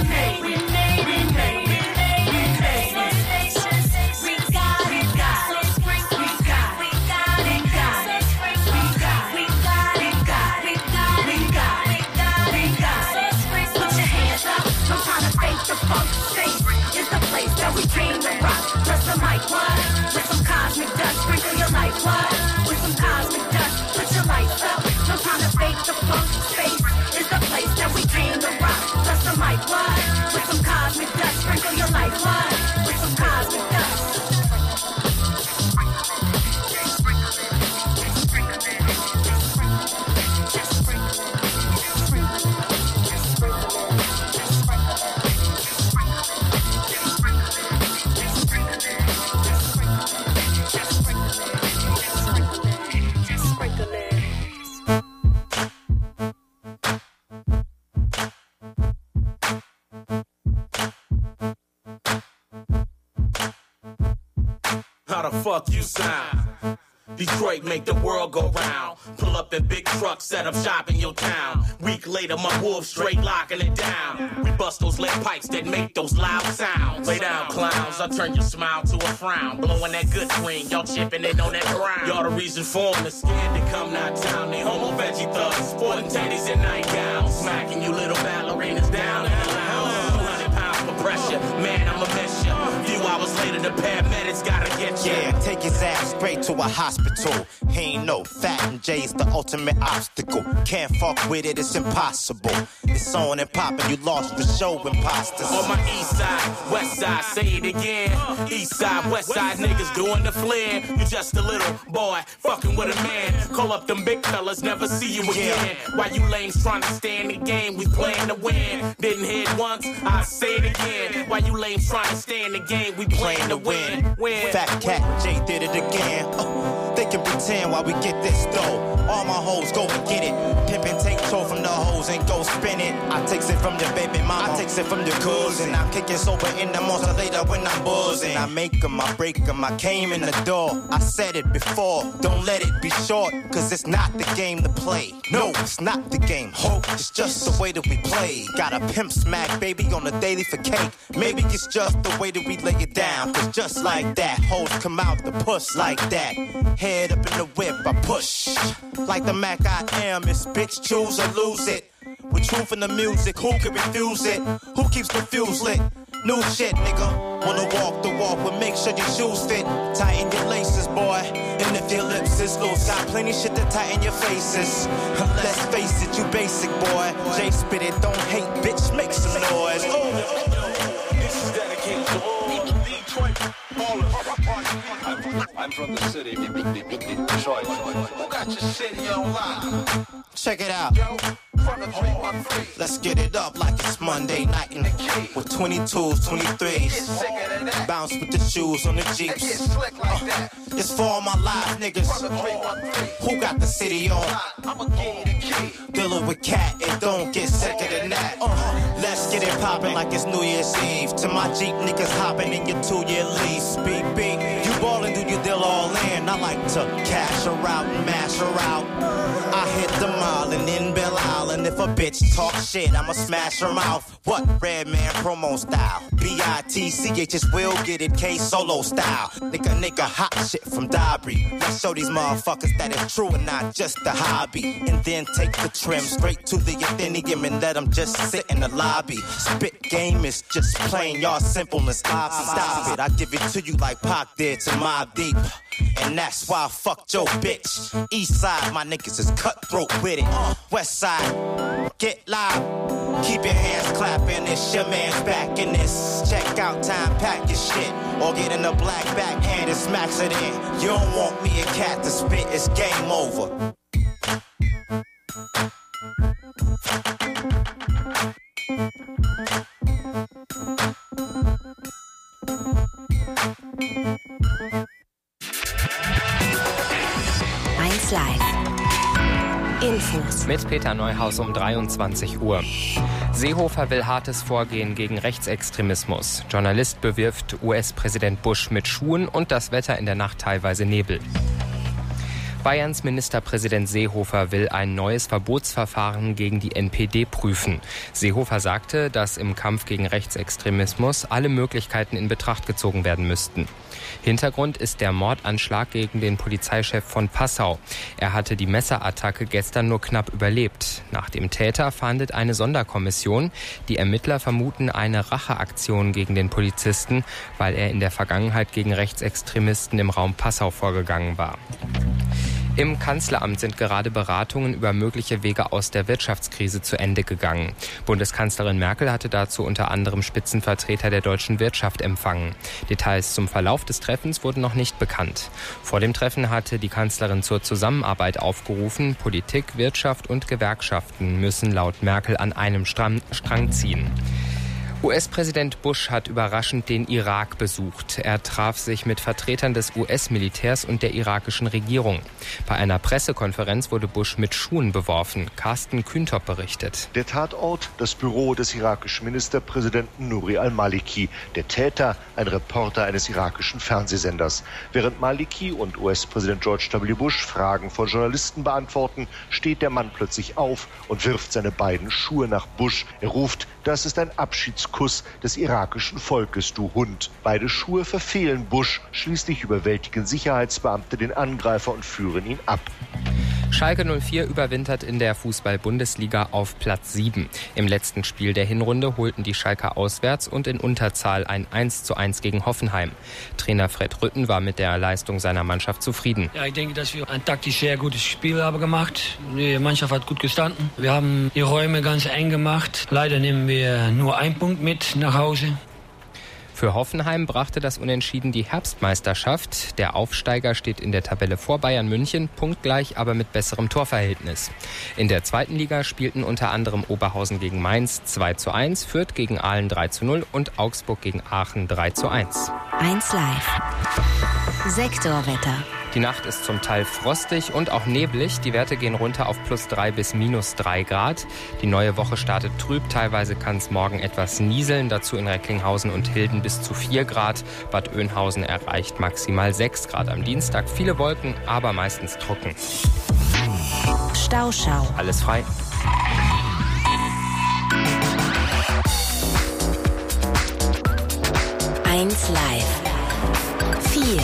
We came to rock, plus the mic wide, with some cosmic dust, sprinkle your life wide, with some cosmic dust, put your lights up, no time to fake the funk, space is the place that we came to rock, plus the mic wide, with some cosmic dust, sprinkle your life wide, with some cosmic dust. How the fuck you sound? Detroit make the world go round. Pull up in big trucks, set up shop in your town. Week later, my wolves straight locking it down. We bust those lead pipes that make those loud sounds. Lay down, clowns, I turn your smile to a frown. Blowing that good green, y'all chipping it on that ground. Y'all the reason for them, scared to come not town. They homo veggie thugs, sporting teddies and nightgowns. Smacking you little ballerinas down in the lounge. 200 pounds for pressure, man, I'ma miss ya. Few hours later, the paramedics gotta get you. Yeah, take his ass straight to a hospital. He ain't no fat and J's the ultimate obstacle. Can't fuck with it, it's impossible. It's on and poppin', you lost for show imposters. On my east side, west side, say it again. East side, west side niggas doing the flare. You just a little boy, fucking with a man. Call up them big fellas, never see you again. Why you lames trying to stay in the game? We playing to win. Didn't hit once, I say it again. Why you lames trying to stay in the game? We playing to win. Fat Cat Jay did it again. They can pretend while we get this dough. All my hoes go and get it. Pimpin' take toe from the hoes and go spin it. I takes it from the baby mama, I takes it from the cousin. I'm kicking sober in the monster later when I'm buzzing. I make 'em, I break 'em, I came in the door. I said it before, don't let it be short. Cause it's not the game to play. No, it's not the game, hope. It's just the way that we play. Got a pimp smack baby on the daily for cake. Maybe it's just the way that we lay it down. Cause just like that, hoes come out the puss like that. Head up in the whip, I push. Like the Mac I am, it's bitch choose or lose it. With truth in the music, who can refuse it? Who keeps the fuse lit? New shit, nigga. Wanna walk the walk, but make sure your shoes fit. Tighten your laces, boy. And if your lips is loose, got plenty shit to tighten your faces. Let's face it, you basic, boy. Jay spit it, don't hate, bitch, make some noise. This is dedicated to all the Detroit ballers. I'm from the city, Detroit. Who got your city on lock? Check it out. Let's get it up like it's Monday night and with 22s, 23s. Bounce with the shoes on the Jeeps. It's for all my live niggas who got the city on. Dealing with cat, it don't get sicker than that. Let's get it poppin' like it's New Year's Eve. To my Jeep niggas hopping in your 2-year lease. Beep, beep. You ballin', do you deal all in? I like to cash her out and mash her out. I hit the mile and in Belle Isle. If a bitch talk shit, I'ma smash her mouth. What? Redman promo style. B-I-T-C-H will get it K-Solo style. Nigga, hot shit from Dobry. Let's show these motherfuckers that it's true and not just a hobby. And then take the trim straight to the Athenium and let them just sit in the lobby. Spit game is just plain, y'all simpleness. Stop it, I give it to you like Pac did to Mobb Deep. And that's why I fucked your bitch. East side, my niggas is cutthroat with it. West side, get live. Keep your hands clapping, it's your man's back in this. Check out time, pack your shit. or get in a black backhand and smacks it in. You don't want me a cat to spit, it's game over. Infos. Mit Peter Neuhaus um 23 Uhr. Seehofer will hartes Vorgehen gegen Rechtsextremismus. Journalist bewirft US-Präsident Bush mit Schuhen und das Wetter in der Nacht teilweise Nebel. Bayerns Ministerpräsident Seehofer will ein neues Verbotsverfahren gegen die NPD prüfen. Seehofer sagte, dass im Kampf gegen Rechtsextremismus alle Möglichkeiten in Betracht gezogen werden müssten. Hintergrund ist der Mordanschlag gegen den Polizeichef von Passau. Er hatte die Messerattacke gestern nur knapp überlebt. Nach dem Täter fahndet eine Sonderkommission. Die Ermittler vermuten eine Racheaktion gegen den Polizisten, weil er in der Vergangenheit gegen Rechtsextremisten im Raum Passau vorgegangen war. Im Kanzleramt sind gerade Beratungen über mögliche Wege aus der Wirtschaftskrise zu Ende gegangen. Bundeskanzlerin Merkel hatte dazu unter anderem Spitzenvertreter der deutschen Wirtschaft empfangen. Details zum Verlauf des Treffens wurden noch nicht bekannt. Vor dem Treffen hatte die Kanzlerin zur Zusammenarbeit aufgerufen. Politik, Wirtschaft und Gewerkschaften müssen laut Merkel an einem Strang ziehen. US-Präsident Bush hat überraschend den Irak besucht. Er traf sich mit Vertretern des US-Militärs und der irakischen Regierung. Bei einer Pressekonferenz wurde Bush mit Schuhen beworfen. Carsten Kühntop berichtet. Der Tatort, das Büro des irakischen Ministerpräsidenten Nouri al-Maliki. Der Täter, ein Reporter eines irakischen Fernsehsenders. Während Maliki und US-Präsident George W. Bush Fragen von Journalisten beantworten, steht der Mann plötzlich auf und wirft seine beiden Schuhe nach Bush. Er ruft: Das ist ein Abschiedskuss des irakischen Volkes, du Hund. Beide Schuhe verfehlen Bush. Schließlich überwältigen Sicherheitsbeamte den Angreifer und führen ihn ab. Schalke 04 überwintert in der Fußball-Bundesliga auf Platz 7. Im letzten Spiel der Hinrunde holten die Schalker auswärts und in Unterzahl ein 1:1 gegen Hoffenheim. Trainer Fred Rütten war mit der Leistung seiner Mannschaft zufrieden. Ja, ich denke, dass wir ein taktisch sehr gutes Spiel haben gemacht. Die Mannschaft hat gut gestanden. Wir haben die Räume ganz eng gemacht. Leider nehmen wir nur einen Punkt mit nach Hause. Für Hoffenheim brachte das Unentschieden die Herbstmeisterschaft. Der Aufsteiger steht in der Tabelle vor Bayern München, punktgleich, aber mit besserem Torverhältnis. In der zweiten Liga spielten unter anderem Oberhausen gegen Mainz 2:1, Fürth gegen Aalen 3:0 und Augsburg gegen Aachen 3:1. 1 Live. Sektorwetter. Die Nacht ist zum Teil frostig und auch neblig. Die Werte gehen runter auf +3 bis -3 Grad. Die neue Woche startet trüb. Teilweise kann es morgen etwas nieseln. Dazu in Recklinghausen und Hilden bis zu 4 Grad. Bad Oeynhausen erreicht maximal 6 Grad am Dienstag. Viele Wolken, aber meistens trocken. Stauschau. Alles frei. Eins Live. 4.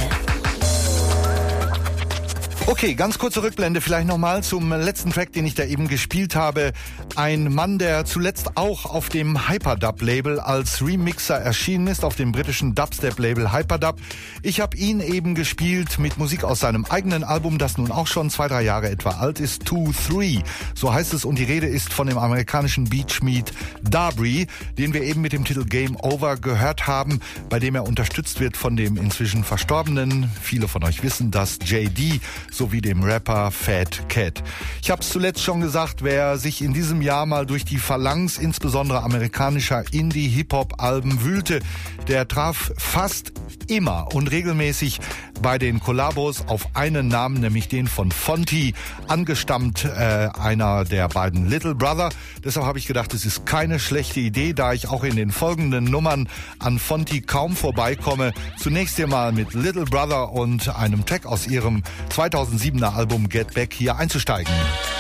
Okay, ganz kurze Rückblende vielleicht nochmal zum letzten Track, den ich da eben gespielt habe. Ein Mann, der zuletzt auch auf dem Hyperdub-Label als Remixer erschienen ist, auf dem britischen Dubstep-Label Hyperdub. Ich habe ihn eben gespielt mit Musik aus seinem eigenen Album, das nun auch schon 2-3 Jahre etwa alt ist, 2-3. So heißt es, und die Rede ist von dem amerikanischen Beachmeat Darby, den wir eben mit dem Titel Game Over gehört haben, bei dem er unterstützt wird von dem inzwischen Verstorbenen, viele von euch wissen das, JD, sowie dem Rapper Fat Cat. Ich habe es zuletzt schon gesagt, wer sich in diesem Jahr mal durch die Phalanx insbesondere amerikanischer Indie-Hip-Hop-Alben wühlte, der traf fast immer und regelmäßig bei den Kollabos auf einen Namen, nämlich den von Fonty, angestammt einer der beiden Little Brother. Deshalb habe ich gedacht, es ist keine schlechte Idee, da ich auch in den folgenden Nummern an Fonty kaum vorbeikomme. Zunächst einmal mit Little Brother und einem Track aus ihrem 2007er Album Get Back hier einzusteigen.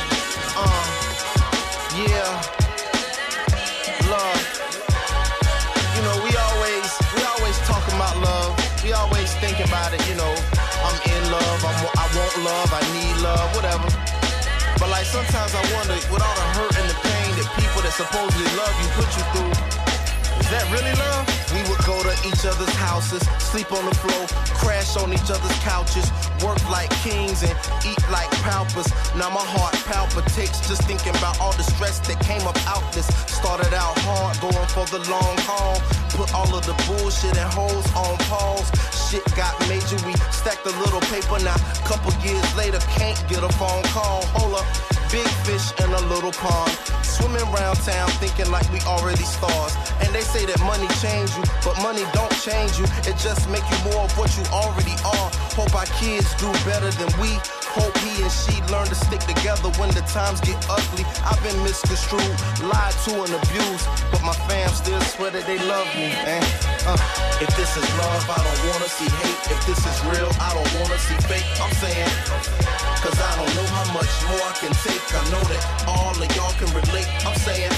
About it, you know, I'm in love, I want love, I need love, whatever. But like sometimes I wonder, with all the hurt and the pain that people that supposedly love you put you through, Is that really love? We would go to each other's houses, sleep on the floor, crash on each other's couches, work like kings and eat like paupers. Now my heart palpitates just thinking about all the stress that came up out this. Started out hard, going for the long haul. Put all of the bullshit and hoes on pause. Shit got major, we stacked a little paper. Now, couple years later, can't get a phone call. Hold up, big fish in a little pond. Swimming around town thinking like we already stars. And they say that money change you, but money don't change you. It just make you more of what you already are. Hope our kids do better than we. Hope he and she learn to stick together when the times get ugly. I've been misconstrued, lied to and abused, but my fam still swear that they love me. If this is love, I don't wanna see hate. If this is real, I don't wanna see fake. I'm saying, cause I don't know how much more I can take. I know that all of y'all can relate. I'm saying,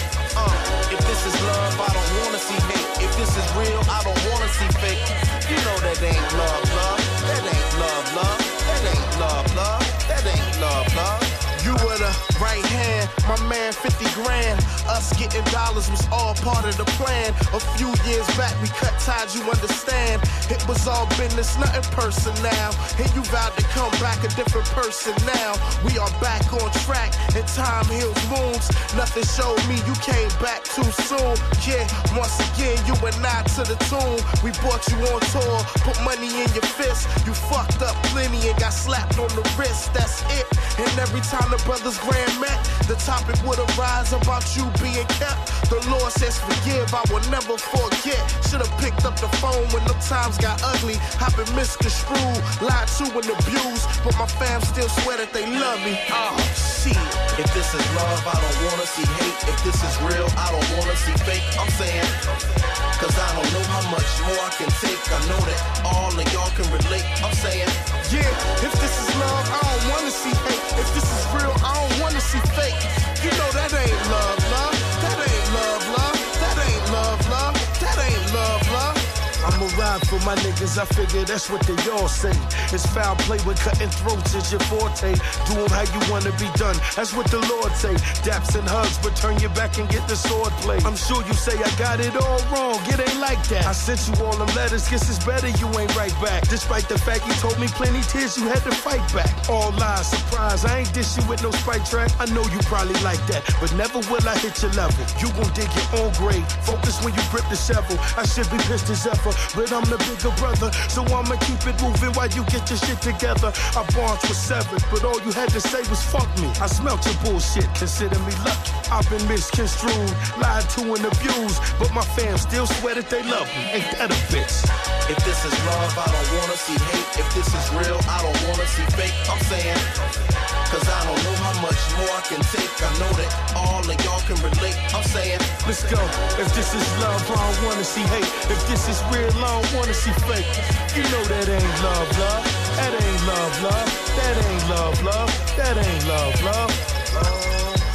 if this is love, I don't wanna see hate. If this is real, I don't wanna see fake. You know that ain't love, love. That ain't love, love. That ain't love, love. That ain't love, love. You were the right hand, my man 50 grand. Us getting dollars was all part of the plan. A few years back we cut ties, you understand. It was all business, nothing personal. And you vowed to come back a different person now. We are back on track and time heals wounds. Nothing showed me you came back too soon. Yeah, once again you and I to the tune. We brought you on tour, put money in your fist. You fucked up plenty and got slapped on the wrist, that's it. And every time the brothers grand met, the topic would arise about you being kept. The Lord says forgive, I will never forget. Should've picked up the phone when the times got ugly. I've been misconstrued, lied to and abused, but my fam still swear that they love me. Oh, shit. If this is love, I don't wanna see hate. If this is real, I don't wanna see fake. I'm saying, cause I don't know how much more I can take. I know that all of y'all can relate. I'm saying, yeah, if this is love, I don't wanna see hate. If this is real, I don't wanna see fake. You know that ain't love, love. That ain't love, love. That ain't love, love. That ain't love, love. I'ma ride for my niggas, I figure that's what they all say. It's foul play when cutting throats is your forte. Do them how you wanna be done, that's what the Lord say. Daps and hugs, but turn your back and get the sword play. I'm sure you say I got it all wrong, it ain't like that. I sent you all them letters, guess it's better you ain't right back. Despite the fact you told me plenty tears, you had to fight back. All lies, surprise, I ain't dish you with no spike track. I know you probably like that, but never will I hit your level. You gon' dig your own grave, focus when you grip the shovel. I should be pissed as ever, but I'm the bigger brother, so I'ma keep it moving while you get your shit together. Our bonds were severed, but all you had to say was fuck me. I smelt your bullshit, consider me lucky. I've been misconstrued, lied to and abused, but my fam still swear that they love me. Ain't that a bitch? If this is love, I don't wanna see hate. If this is real, I don't wanna see fake. I'm saying, cause I don't know how much more I can take. I know that all of y'all can relate. I'm saying, let's go. If this is love, I don't wanna see hate. If this is real, I don't wanna see fake. You know that ain't love, love. That ain't love, love. That ain't love, love. That ain't love, love.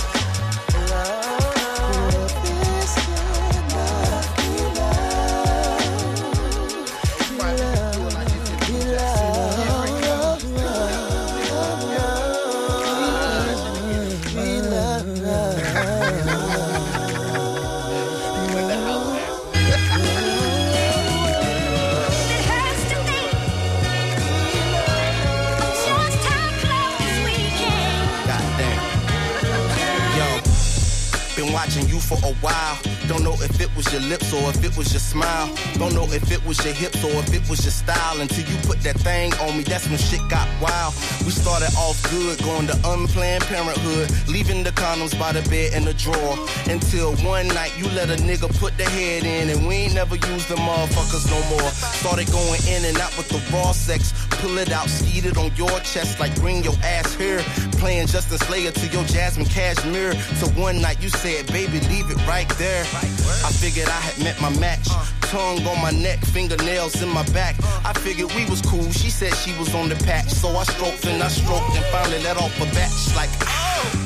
Watching you for a while. Don't know if it was your lips or if it was your smile. Don't know if it was your hips or if it was your style. Until you put that thing on me, that's when shit got wild. We started off good, going to unplanned parenthood, leaving the condoms by the bed in the drawer. Until one night you let a nigga put the head in, and we ain't never used the motherfuckers no more. Started going in and out with the raw sex. Pull it out, skeet it on your chest like bring your ass here. Playing Justin Slayer to your Jasmine Cashmere. So one night you said, baby, leave it right there. I figured I had met my match. Tongue on my neck, fingernails in my back. I figured we was cool, she said she was on the patch. So I stroked and finally let off a batch like, oh!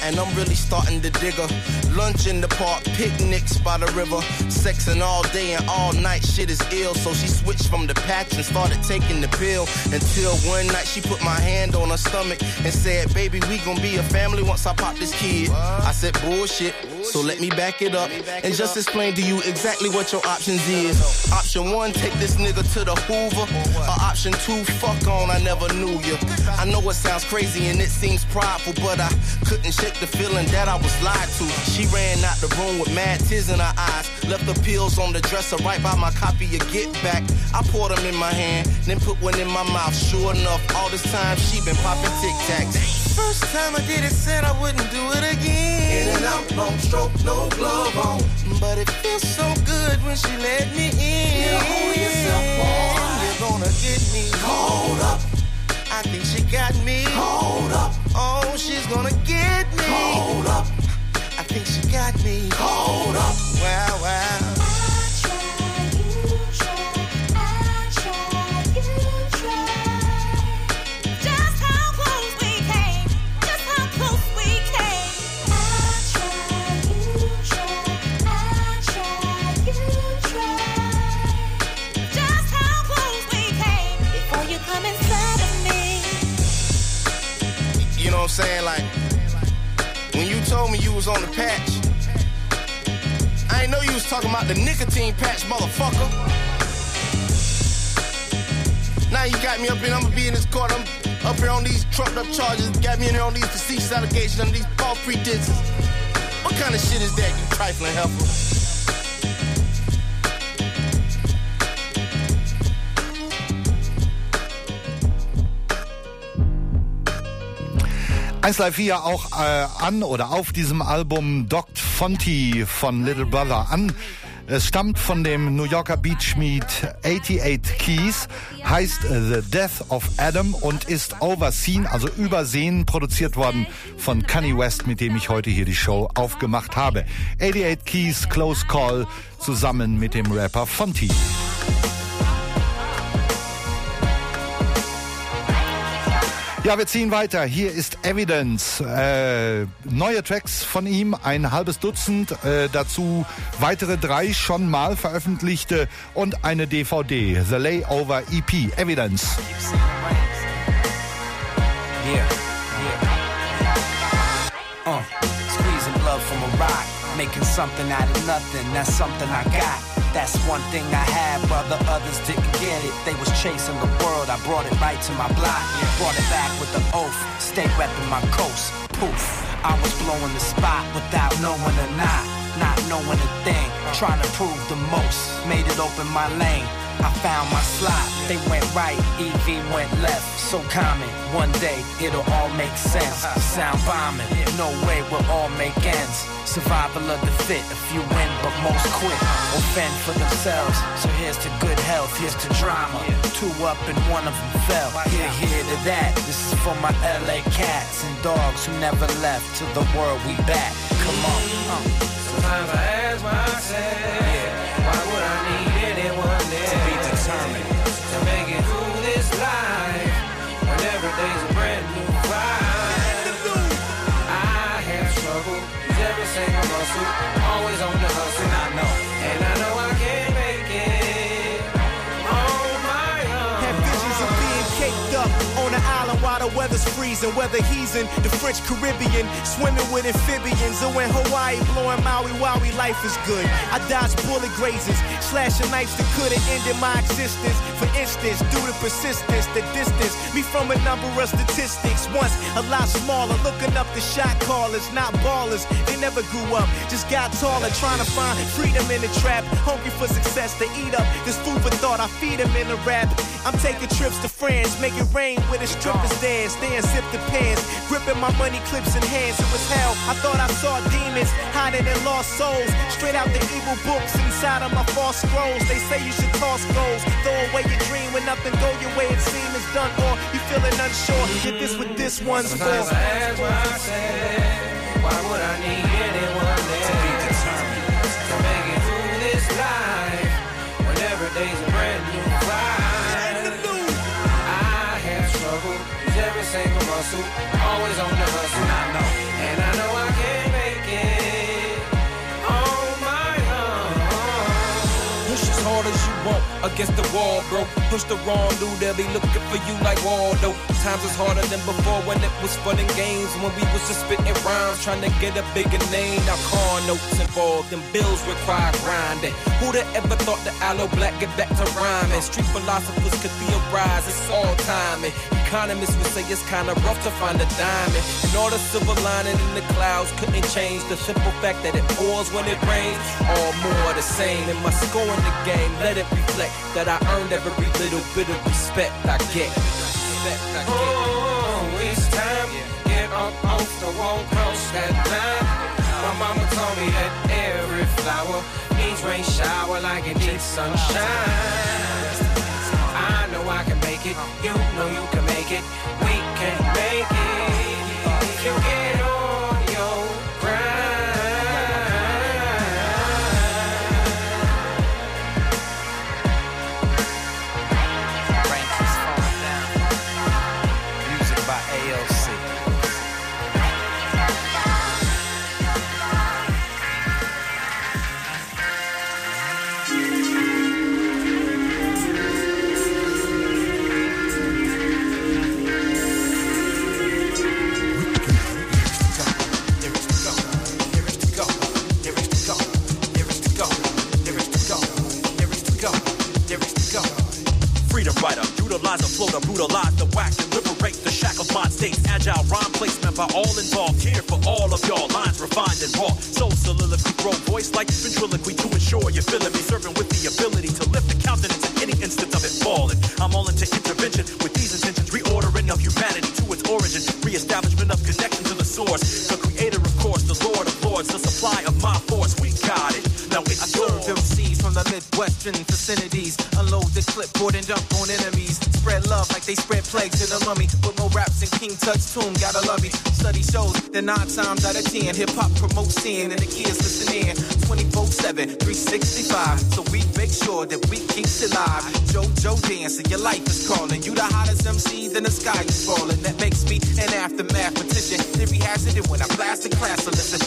and I'm really starting to dig her. Lunch in the park, picnics by the river. Sexing all day and all night, shit is ill. So she switched from the patch and started taking the pill. Until one night she put my hand on her stomach and said, baby, we gon' be a family once I pop this kid. I said, bullshit, so let me back it up and just explain to you exactly what your options is. Option 1, take this nigga to the Hoover. Or option 2, fuck on, I never knew you. I know it sounds crazy and it seems prideful, but I couldn't shake the feeling that I was lied to. She ran out the room with mad tears in her eyes. Left the pills on the dresser right by my copy of Get Back. I poured them in my hand, then put one in my mouth. Sure enough, all this time she been popping Tic Tacs. First time I did it, said I wouldn't do it again. In and out, long stroke, no glove on. But it feels so good when she let me in. You hold yourself, boy. You're gonna get me caught up. I think she got me caught up. Oh, she's gonna get me caught up. I think she got me caught up. Wow, wow. You know what I'm saying? Like, when you told me you was on the patch, I ain't know you was talking about the nicotine patch, motherfucker. Now you got me up in, I'm gonna be in this court, I'm up here on these trucked up charges, got me in here on these facetious allegations, on these false pretenses. What kind of shit is that, you trifling heifer? 1Live4 auch an oder auf diesem Album dockt Fonty von Little Brother an. Es stammt von dem New Yorker Beatschmied 88 Keys, heißt The Death of Adam und ist overseen, also übersehen, produziert worden von Kanye West, mit dem ich heute hier die Show aufgemacht habe. 88 Keys, Close Call, zusammen mit dem Rapper Fonty. Ja, wir ziehen weiter. Hier ist Evidence. Neue Tracks von ihm, ein halbes Dutzend. Dazu weitere 3 schon mal veröffentlichte und eine DVD. The Layover EP. Evidence. Squeezing blood from a rock, making something out of nothing. That's something I got. That's one thing I had, brother, others didn't get it. They was chasing the world, I brought it right to my block. Brought it back with an oath, stay repping my coast. Poof, I was blowing the spot without knowing or not knowing a thing. Trying to prove the most, made it open my lane. I found my slot, they went right, EV went left. So common, one day it'll all make sense. Sound bombing, no way we'll all make ends. Survival of the fit, a few win but most quit or fend for themselves. So here's to good health, here's to drama. 2 up and 1 of them fell. Here to that, this is for my LA cats and dogs who never left. To the world we back, come on. Sometimes I ask myself, why would I need anyone there to be determined to make it through this life when every day's a brand new fight? I have struggled, every single muscle, always on the hustle. And I know I can't make it on my own. Have visions of being caked up on an island while the weather's freezing. Whether he's in the French Caribbean, swimming with amphibians, or in Hawaii blowing Maui Wowie, life is good. I dodged bullet grazes, slashing knives that could've ended my existence. For instance, due to persistence, the distance me from a number of statistics. Once a lot smaller, looking up the shot callers, not ballers. They never grew up, just got taller, trying to find freedom in the trap. Hungry for success to eat up this food for thought. I feed them in the rap. I'm taking trips to France, make it rain with a strippers dance. Then zip the pants, gripping my money clips in hands. It was hell. I thought I saw demons hiding in lost souls. Straight out the evil books inside of my false scrolls. They say you should toss goals, throw away your dream when nothing go your way. It seems it's done, or you feeling unsure. Get this what this one's for. Sometimes I ask myself, why would I need anyone there to be determined to make it through this life when every day's a brand new fight? I have struggled, every single muscle, always on the hustle. And I know I hard as you want against the wall, bro. Push the wrong dude, they'll be looking for you like Waldo. Times is harder than before when it was fun and games. When we was just spitting rhymes, trying to get a bigger name. Now car notes involved and bills require grinding. Who'da ever thought that Aloe Black get back to rhyming? Street philosophers could theorize, it's all timing. Economists would say it's kinda rough to find a diamond. And all the silver lining in the clouds couldn't change the simple fact that it pours when it rains. All more the same. And my score in the game, let it reflect that I earned every little bit of respect I get. Oh, it's time. Get up off the wall, cross that line. My mama told me that every flower needs rain shower like it needs sunshine. I know I can make it. You know you can make it. We can make it. If you get on your grind. Rain keeps falling down. Music by AOC. Freedom writer, utilize a flow to brutalize the whack and liberate the shackled mind states. Agile rhyme placement by all involved. Here for all of y'all, lines refined and raw. Soul soliloquy, grow voice like ventriloquy to ensure you're feeling me. Serving with the ability to lift the countenance in any instance of it falling. I'm all into intervention with these intentions, reordering of humanity to its origin, reestablishment of connection to the source. The creator, of course, the Lord of Lords, the supply of my force. We got it. Now it's I serve MCs from the Midwestern vicinities. Unload the clipboard and dump on enemies. Spread love like they spread plagues to the mummy. Put more raps in King Tut's tomb, gotta love me. Study shows that 9 times out of 10 hip-hop promotes sin and the kids listen in 24/7, 365. So we make sure that we keep it live. JoJo dancing, your life is calling. You the hottest MC, then the sky is falling. That makes me an aftermathematician. Theory has it, and when I blast the class, so listen.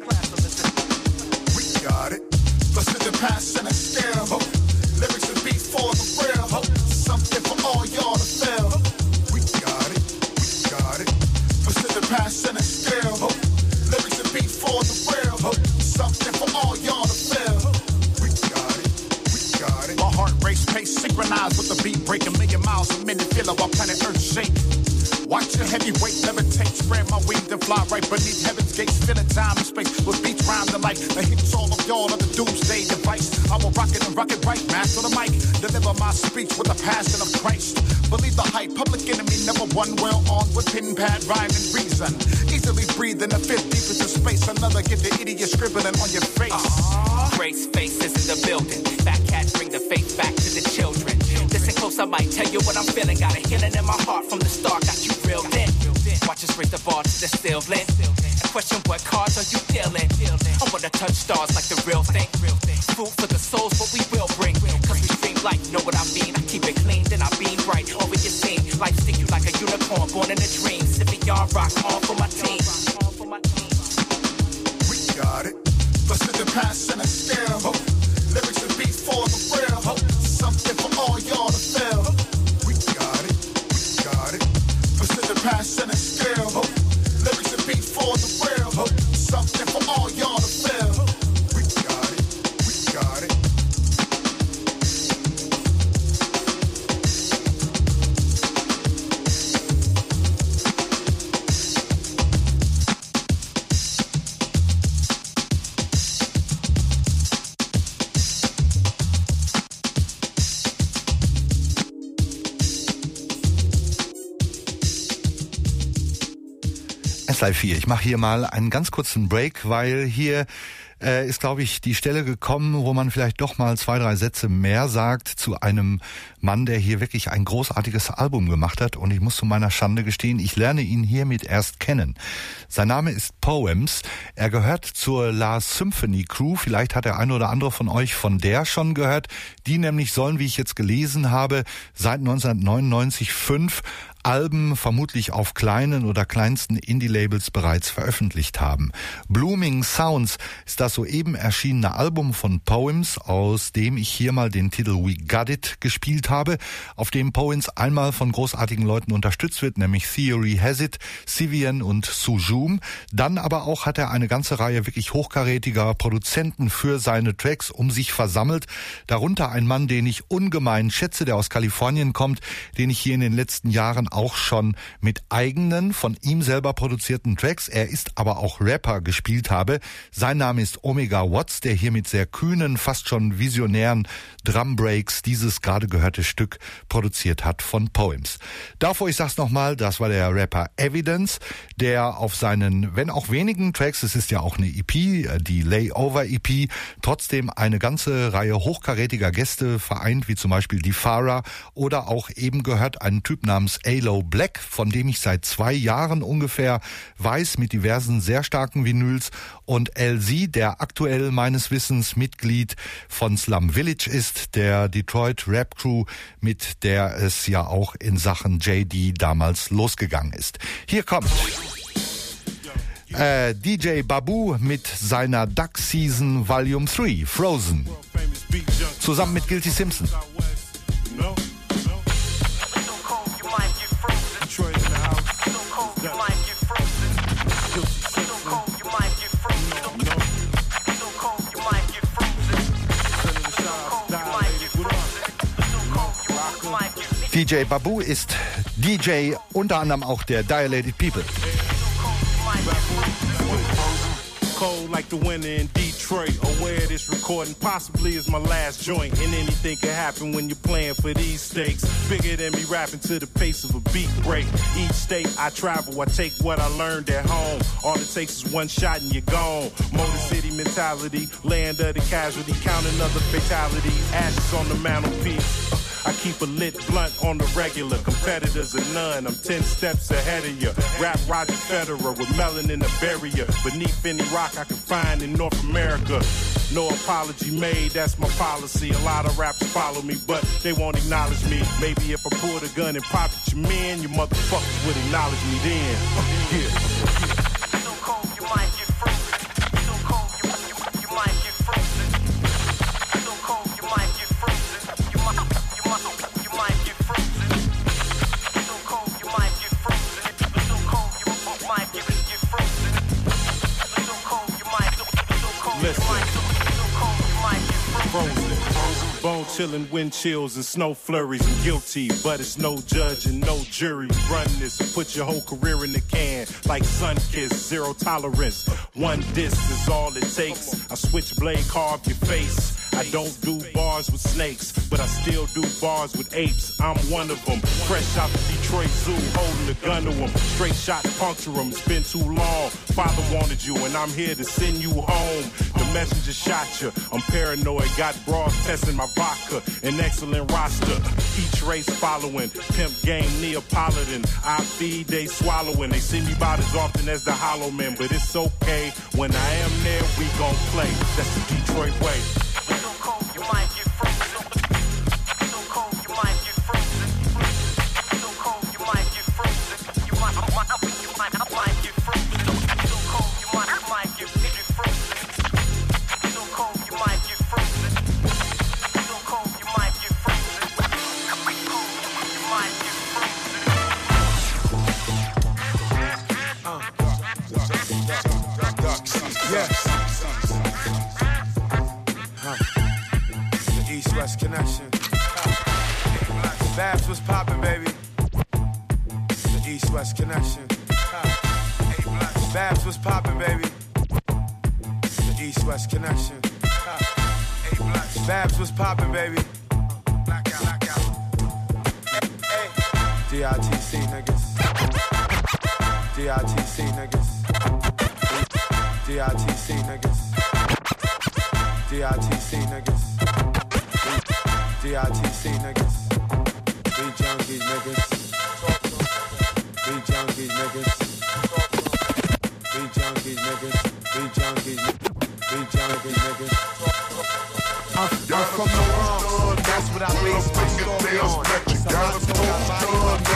We got it. Listen to pass and a scale. Ho. Lyrics and beats for the real. Ho. Something for all y'all to feel. We got it. We got it. Listen to pass and a scale. Ho. Lyrics and beats for the real. Ho. Something for all y'all to feel. We got it. We got it. My heart race pace synchronized with the beat, breaking million miles a minute, feel while planet Earth shake. Watch your heavyweight levitate, spread my wings and fly right beneath heaven's gates. Filling time and space with beats, rhymes and life. The hits all of y'all of the doomsday device. I will rock it and rock it right, master the mic. Deliver my speech with the passion of Christ. Believe the hype, public enemy number one. Well on with pen, pad, rhyme and reason. Easily breathe in the fifth deep into space. Another get the idiot scribbling on your face. Grace faces in the building. Fat cats bring the faith back to the children. Listen close, I might tell you what I'm feeling. Got a healing in my heart from the start. Got you reeled in. Watch us raise the bar to the ceiling. And question what cards are you dealing? I wanna touch stars like the real thing. Food for the souls, what we will bring. Cause we stream light, know what I mean? I keep it clean, then I beam right over your scene. Life stick you like a unicorn, born in a dream. Sipping yard rock on for my team. We got it. Listen to pass and a scale. Ho. Lyrics and beats for the real. Ho. Something for all y'all to feel. We got it. We got it. Listen to pass and a scale. Ho. Lyrics and beats for the real. Ho. Something for all y'all to feel. We got it. We got it. Live 4. Ich mache hier mal einen ganz kurzen Break, weil hier ist, glaube ich, die Stelle gekommen, wo man vielleicht doch mal 2, 3 Sätze mehr sagt zu einem Mann, der hier wirklich ein großartiges Album gemacht hat. Und ich muss zu meiner Schande gestehen, ich lerne ihn hiermit erst kennen. Sein Name ist Poems. Er gehört zur Lars Symphony Crew. Vielleicht hat der eine oder andere von euch von der schon gehört. Die nämlich sollen, wie ich jetzt gelesen habe, seit 1999 5 Alben vermutlich auf kleinen oder kleinsten Indie-Labels bereits veröffentlicht haben. Blooming Sounds ist das soeben erschienene Album von Poems, aus dem ich hier mal den Titel We Got It gespielt habe, auf dem Poems einmal von großartigen Leuten unterstützt wird, nämlich Theory Has It, Sivian und Sujum. Dann aber auch hat er eine ganze Reihe wirklich hochkarätiger Produzenten für seine Tracks um sich versammelt. Darunter ein Mann, den ich ungemein schätze, der aus Kalifornien kommt, den ich hier in den letzten Jahren auch schon mit eigenen, von ihm selber produzierten Tracks, er ist aber auch Rapper, gespielt habe. Sein Name ist Omega Watts, der hier mit sehr kühnen, fast schon visionären Drumbreaks dieses gerade gehörte Stück produziert hat von Poems. Davor, ich sag's nochmal, das war der Rapper Evidence, der auf seinen, wenn auch wenigen Tracks, es ist ja auch eine EP, die Layover EP, trotzdem eine ganze Reihe hochkarätiger Gäste vereint, wie zum Beispiel die Farah oder auch eben gehört ein Typ namens Alo Black, von dem ich seit 2 Jahren ungefähr weiß, mit diversen sehr starken Vinyls, und LZ, der aktuell meines Wissens Mitglied von Slum Village ist, der Detroit Rap Crew, mit der es ja auch in Sachen JD damals losgegangen ist. Hier kommt DJ Babu mit seiner Duck Season Volume 3, Frozen, zusammen mit Guilty Simpson. DJ Babu ist DJ unter anderem auch der Dilated People. Cold like the winter in Detroit. Aware this recording possibly is my last joint. And anything can happen when you're playing for these stakes. Bigger than me rapping to the pace of a beat break. Each state I travel, I take what I learned at home. All it takes is one shot and you're gone. Motor City mentality, land of the casualty, count another fatality. Ashes on the mantelpiece. I keep a lit blunt on the regular. Competitors are none. I'm 10 steps ahead of you. Rap Roger Federer with melanin a barrier. Beneath any rock I can find in North America. No apology made, that's my policy. A lot of rappers follow me, but they won't acknowledge me. Maybe if I pulled a gun and popped at your man, you motherfuckers would acknowledge me then. So cold, you might get frozen. So cold, you might get frozen. So cold, you might get frozen. You might get frozen. So cold, you might get frozen. So cold, you might get frozen. So cold, you might. Listen. Frozen. Bone chillin', wind chills and snow flurries. I'm guilty, but it's no judge and no jury. Run this and put your whole career in the can. Like Sunkiss, zero tolerance. One diss is all it takes. I switchblade carve your face. I don't do bars with snakes, but I still do bars with apes. I'm one of them. Fresh out the Detroit Zoo, holding a gun to them. Straight shots puncture them. It's been too long. Father wanted you, and I'm here to send you home. The messenger shot you. I'm paranoid. Got bras testing my vodka. An excellent roster. Each race following. Pimp game Neapolitan. I feed, they swallowing. They see me about as often as the Hollow Man, but it's okay. When I am there, we gon' play. That's the Detroit way. You might get frozen. So cold, you might get frozen. So cold, you might get frozen. You might get frozen. So cold, you might get frozen. So cold, you might get frozen. So cold, you might get frozen. You might get frozen. Yes. East-West connection. Babs was poppin', baby. The East-West connection. Babs was poppin', baby. The East-West connection. Babs was poppin', baby. DITC niggas. DITC niggas. DITC niggas. DITC niggas. DITC niggas. Be junkie niggas. Be junkie niggas. Be junkie niggas. Be junkie. Be junkie niggas. I'm from the Bronx. That's what I mean.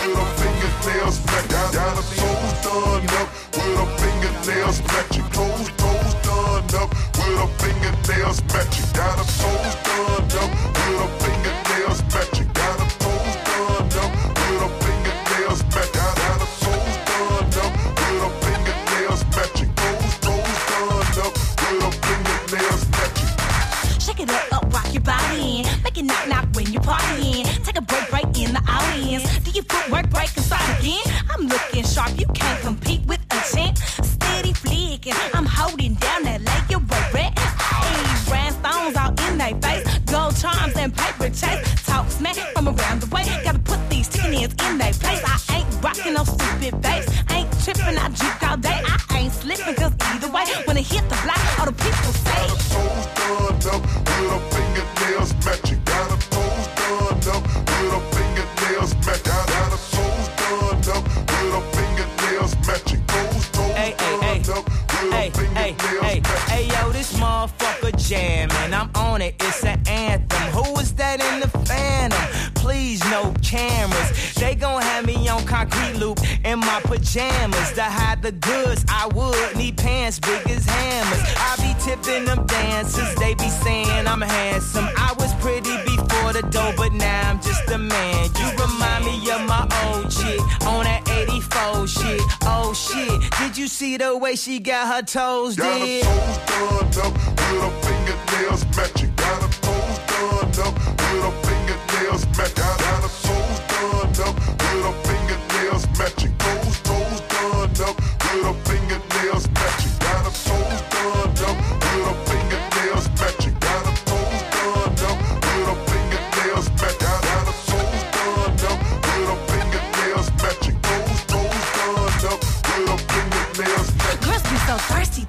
with her fingernails matching. Got her toes done up with her fingernails matching. Toes done up with her fingernails matching. Got her toes done up with her fingernails matching. Got her toes done up with her fingernails matching. Got her toes done up with her fingernails matching. Toes done up with her fingernails matching. Shake it up, rock your body. Make it knock when you're partying. Take a break in the audience. Do your footwork break and start again? I'm looking sharp, you can't compete with a champ. Steady flicking, I'm holding down that leg, you're red. Hey, brand stones all in their face. Gold charms and paper chase. Talk smack from around the way. Gotta put these tickets in their place. I ain't rocking no stupid bass. Ain't tripping, I juke all day. I ain't slipping, cause either way, when I hit the block, all the people say. Toes done up with her fingernails matching. Got her toes done up with her fingernails matching. Got her toes done up with her fingernails matching. Toes done up with her fingernails matching. Hey, yo, this motherfucker jamming. I'm on it, it's an anthem. Who is that in the Phantom? Please, no cameras. They gon' have me on concrete loop in my pajamas. To hide the goods, I would need pants big as hammers. I be tipping them dancers, they be saying I'm handsome. I was pretty before the dough, but now I'm just a man. You remind me of my old chick on that 84 shit. Oh shit, did you see the way she got her toes did? Got her toes done up with her fingernails matching. Got her toes done up with her fingernails matching. Got her toes done up with her fingernails matching. Toes done up with her fingernails matching. Got her toes done up with her fingernails matching. Got her toes done up with her fingernails matching. Got her toes done up with her fingernails matching. Toes done up with her fingernails matching. Girls be so thirsty.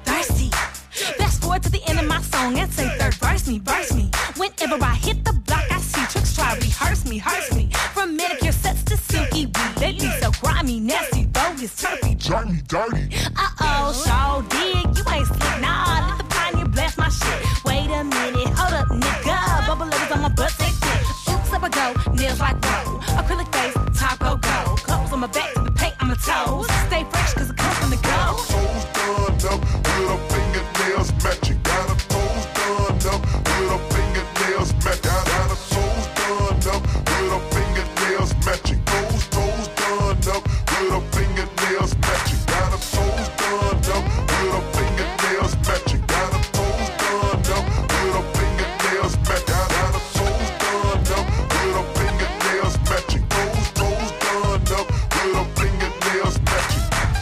Fast forward to the end of my song and say third verse me. Whenever I hit the block, I see tricks try rehearse me. From manicure sets to silky weed, they be so grimy, nasty, bogus, turfy, dirty. Uh-oh, show dig, you ain't slick, nah. Let the pioneer blast my shit. Wait a minute, hold up, nigga. Bubble letters on my butt, they thick. Oops, up I go, nails like roll. Acrylic face, top go. Clothes on my back, to the paint on my toes. Stay fresh, cause it comes from the go. Toes done up with her fingernails matching. Got her toes done up with her fingernails matching. Got her toes done up with her fingernails matching. Toes done up with her fingernails matching. Got her toes done up with her fingernails matching. Got her toes done up with her fingernails matching. Got her toes done up with her fingernails matching. Toes done up with her fingernails matching.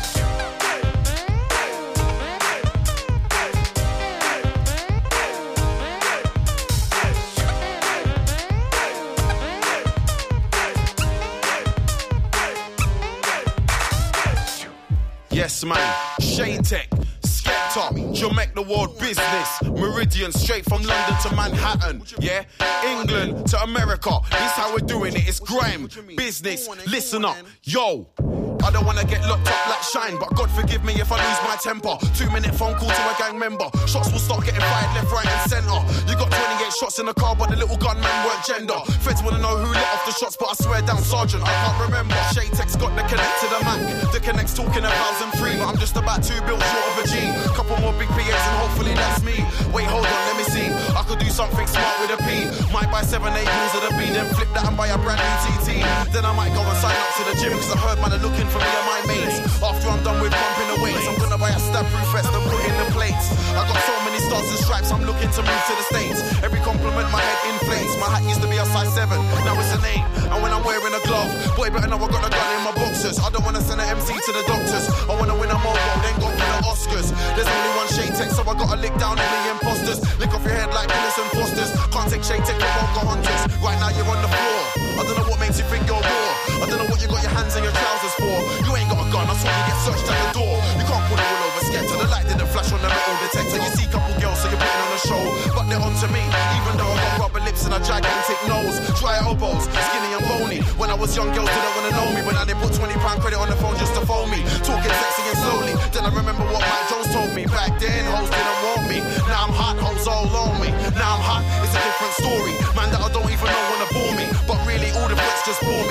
Yes, man. Shade Tech, Skepta, you'll make the world business. Meridian straight from London to Manhattan. Yeah, England to America. This how we're doing it. It's grime business. Listen up, yo. I don't wanna get locked up like Shine, but God forgive me if I lose my temper. 2-minute phone call to a gang member. Shots will start getting fired left, right and centre. You got 28 shots in the car, but the little gunman weren't gender. Feds wanna know who let off the shots, but I swear down, Sergeant, I can't remember. Shade Tech's got the connect to the Mac. The connect's talking 1,003, but I'm just about 2 bills short of a G. Couple more big PAs and hopefully that's me. Wait, hold on, let me see. I could do something smart with a P. Might buy 7-8 bills of the B, then flip that and buy a brand new TT. Then I might go and sign up to the gym, cause I heard man are looking for me and my mates. After I'm done with pumping the weights, I'm gonna buy a stab-proof vest and put in the plates. I got so many stars and stripes, I'm looking to move to the States. Every compliment my head inflates. My hat used to be a size 7, now it's an 8. And when I'm wearing a glove, boy better know I got a gun in my boxers. I don't wanna send an MC to the doctors. I wanna win a mobile, then go for the Oscars. There's only one Shade Tech, so I gotta lick down all the imposters. Lick off your head like Willis and Fosters. Can't take Shade Tech for Pocahontas. Right now you're on the floor. I don't know what makes you think you're raw. I don't know what you got your hands and your trousers for. You ain't got a gun, I saw you get searched at the door. You can't pull it all over Skepta. The light didn't flash on the metal detector. You see couple girls, so you're putting on a show. But they're onto me, even though I got rubber lips and a gigantic nose. Dry elbows, skinny and bony. When I was young, girls didn't wanna know me. But now they put £20 credit on the phone just to phone me. Talking sexy and slowly. Then I remember what Mike Jones told me. Back then, hoes didn't want me. Now I'm hot, hoes all on me. Now I'm hot, it's a different story. Man that I don't even know wanna bore me. But really, all the bricks just bore me. He wasn't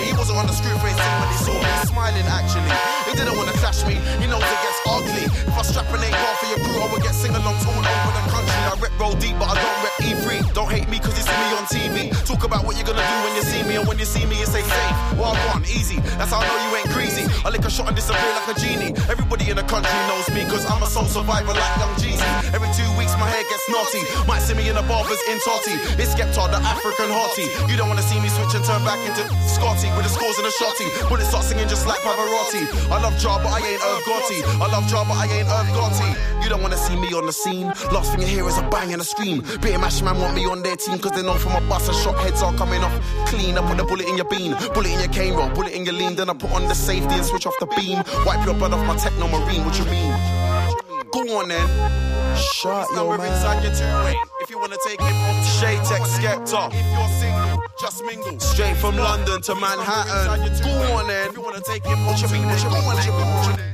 on the script racing when he saw me smiling actually. He didn't want to clash me, he knows it gets ugly. If I strap an 8 bar for your crew, I would get sing-alongs all over the country. I rep roll deep, but I don't rep E3. Don't hate me cause you see me on TV. Talk about what you're gonna do when you see me, and when you see me you say safe. Well, one, easy, that's how I know you ain't greasy. I lick a shot and disappear like a genie. Everybody in the country knows me cause I'm a soul survivor like Young Jeezy. Every 2 weeks my hair gets naughty. Might see me in the barbers in Totty. It's Skepta, the African hottie. You don't wanna see me switch and turn back into Scotty with the scores and the shotty. Bullets start singing just like Pavarotti. I love Ja but I ain't Irv Gotti. I love Ja but I ain't Irv Gotti. You don't wanna see me on the scene. Last thing you hear is a bang and a scream. Bit Mash man want me on their team cause they know from a bus and shot heads are coming off clean. I put the bullet in your bean, bullet in your cane roll, bullet in your lean. Then I put on the safety and switch off the beam. Wipe your blood off my techno marine. What you mean? Go on then. Shut your mouth. Inside your two-way. If you wanna take it from Shay Tech Skepta. If you're single, just mingle. Straight from London to Manhattan. Go on then. If you wanna take it from what you mean? What you mean? What you mean? What you mean?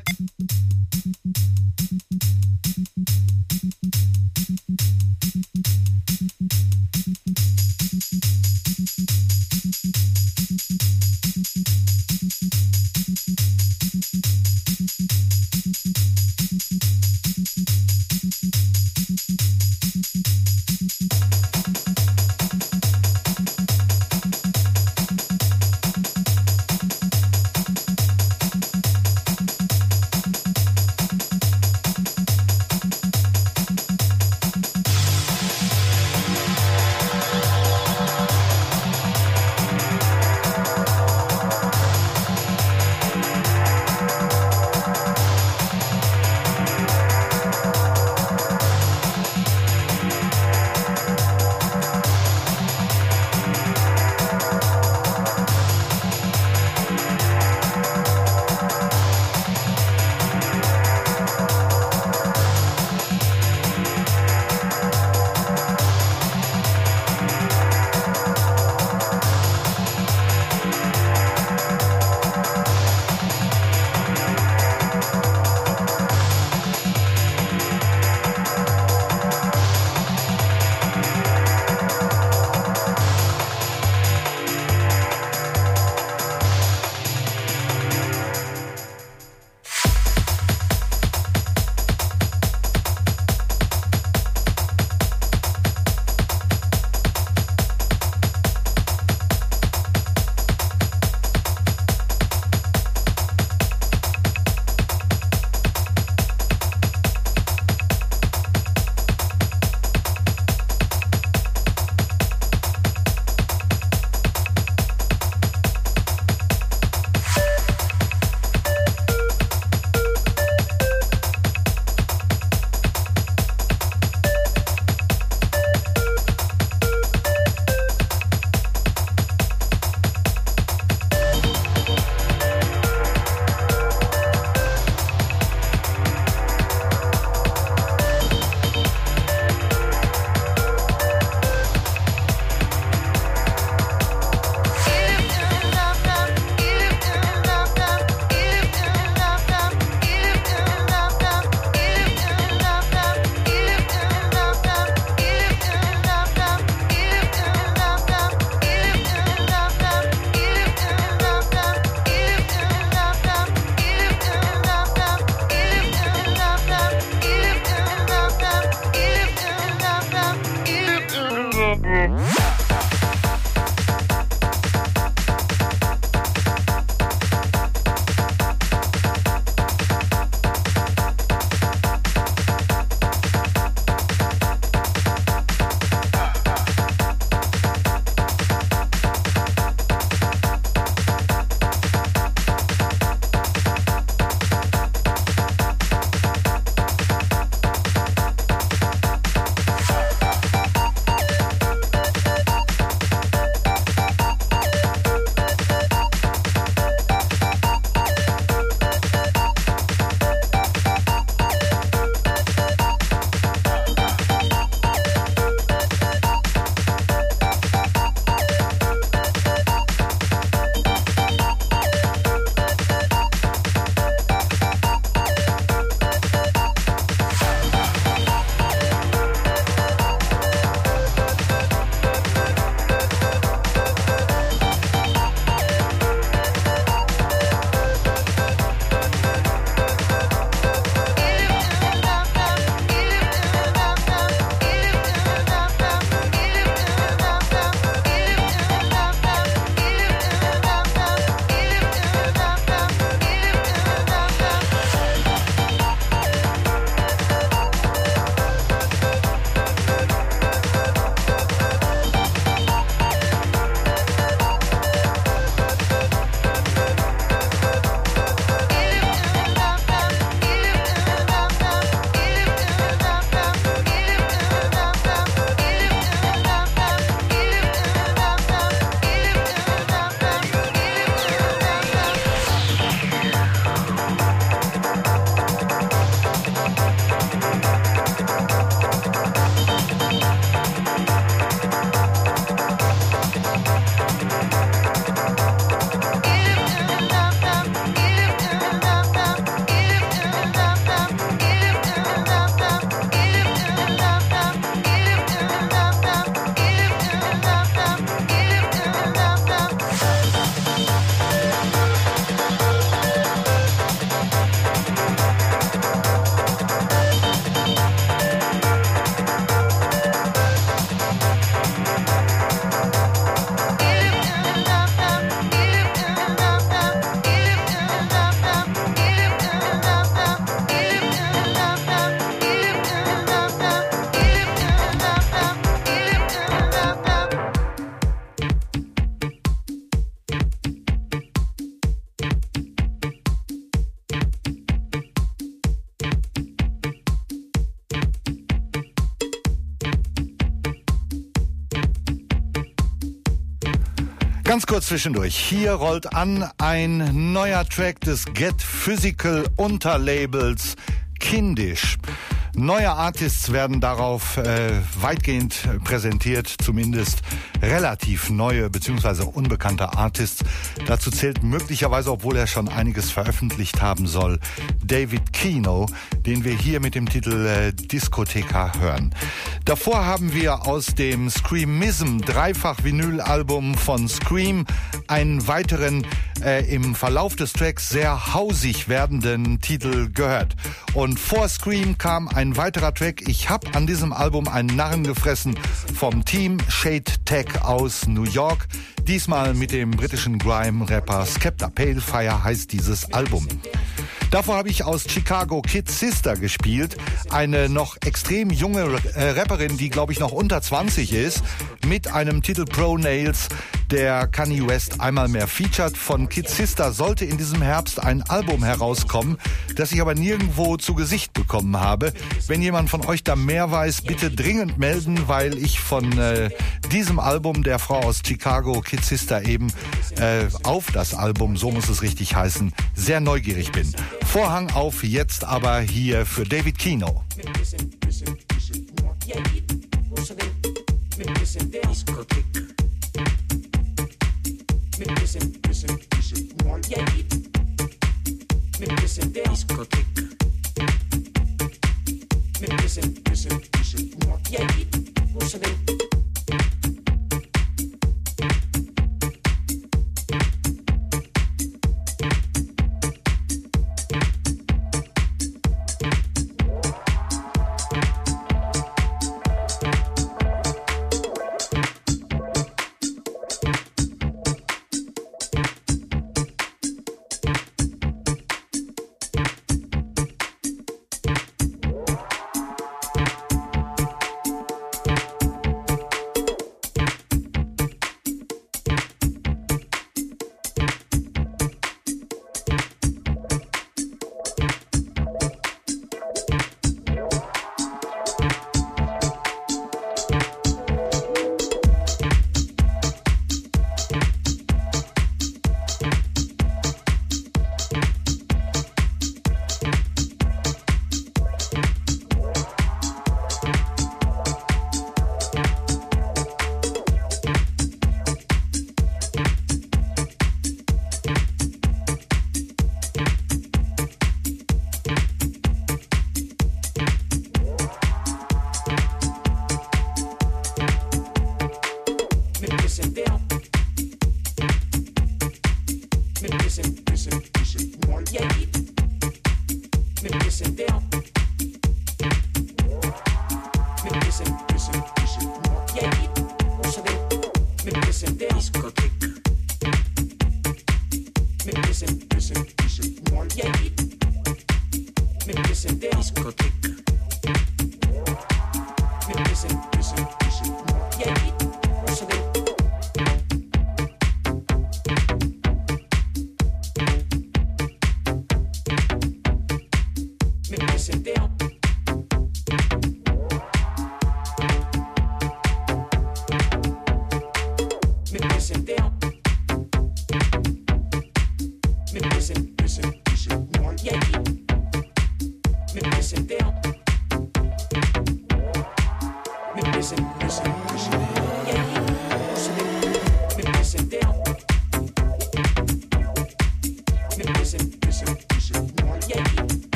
Ganz kurz zwischendurch. Hier rollt an ein neuer Track des Get Physical Unterlabels Kindisch. Neue Artists werden darauf weitgehend präsentiert, zumindest relativ neue bzw. unbekannte Artists. Dazu zählt möglicherweise, obwohl er schon einiges veröffentlicht haben soll, David Kino, den wir hier mit dem Titel Diskotheka hören. Davor haben wir aus dem Screamism Dreifach-Vinyl-Album von Scream einen weiteren im Verlauf des Tracks sehr hausig werdenden Titel gehört. Und vor Scream kam ein weiterer Track. Ich habe an diesem Album einen Narren gefressen vom Team Shade Tech aus New York. Diesmal mit dem britischen Grime-Rapper Skepta. Palefire heißt dieses Album. Davor habe ich aus Chicago Kid Sister gespielt, eine noch extrem junge Rapperin, die glaube ich noch unter 20 ist, mit einem Titel Pro Nails, der Kanye West einmal mehr featured. Von Kid Sister sollte in diesem Herbst ein Album herauskommen, das ich aber nirgendwo zu Gesicht bekommen habe. Wenn jemand von euch da mehr weiß, bitte dringend melden, weil ich von diesem Album der Frau aus Chicago, Kid Sister eben, auf das Album, so muss es richtig heißen, sehr neugierig bin. Vorhang auf jetzt aber hier für David Kino.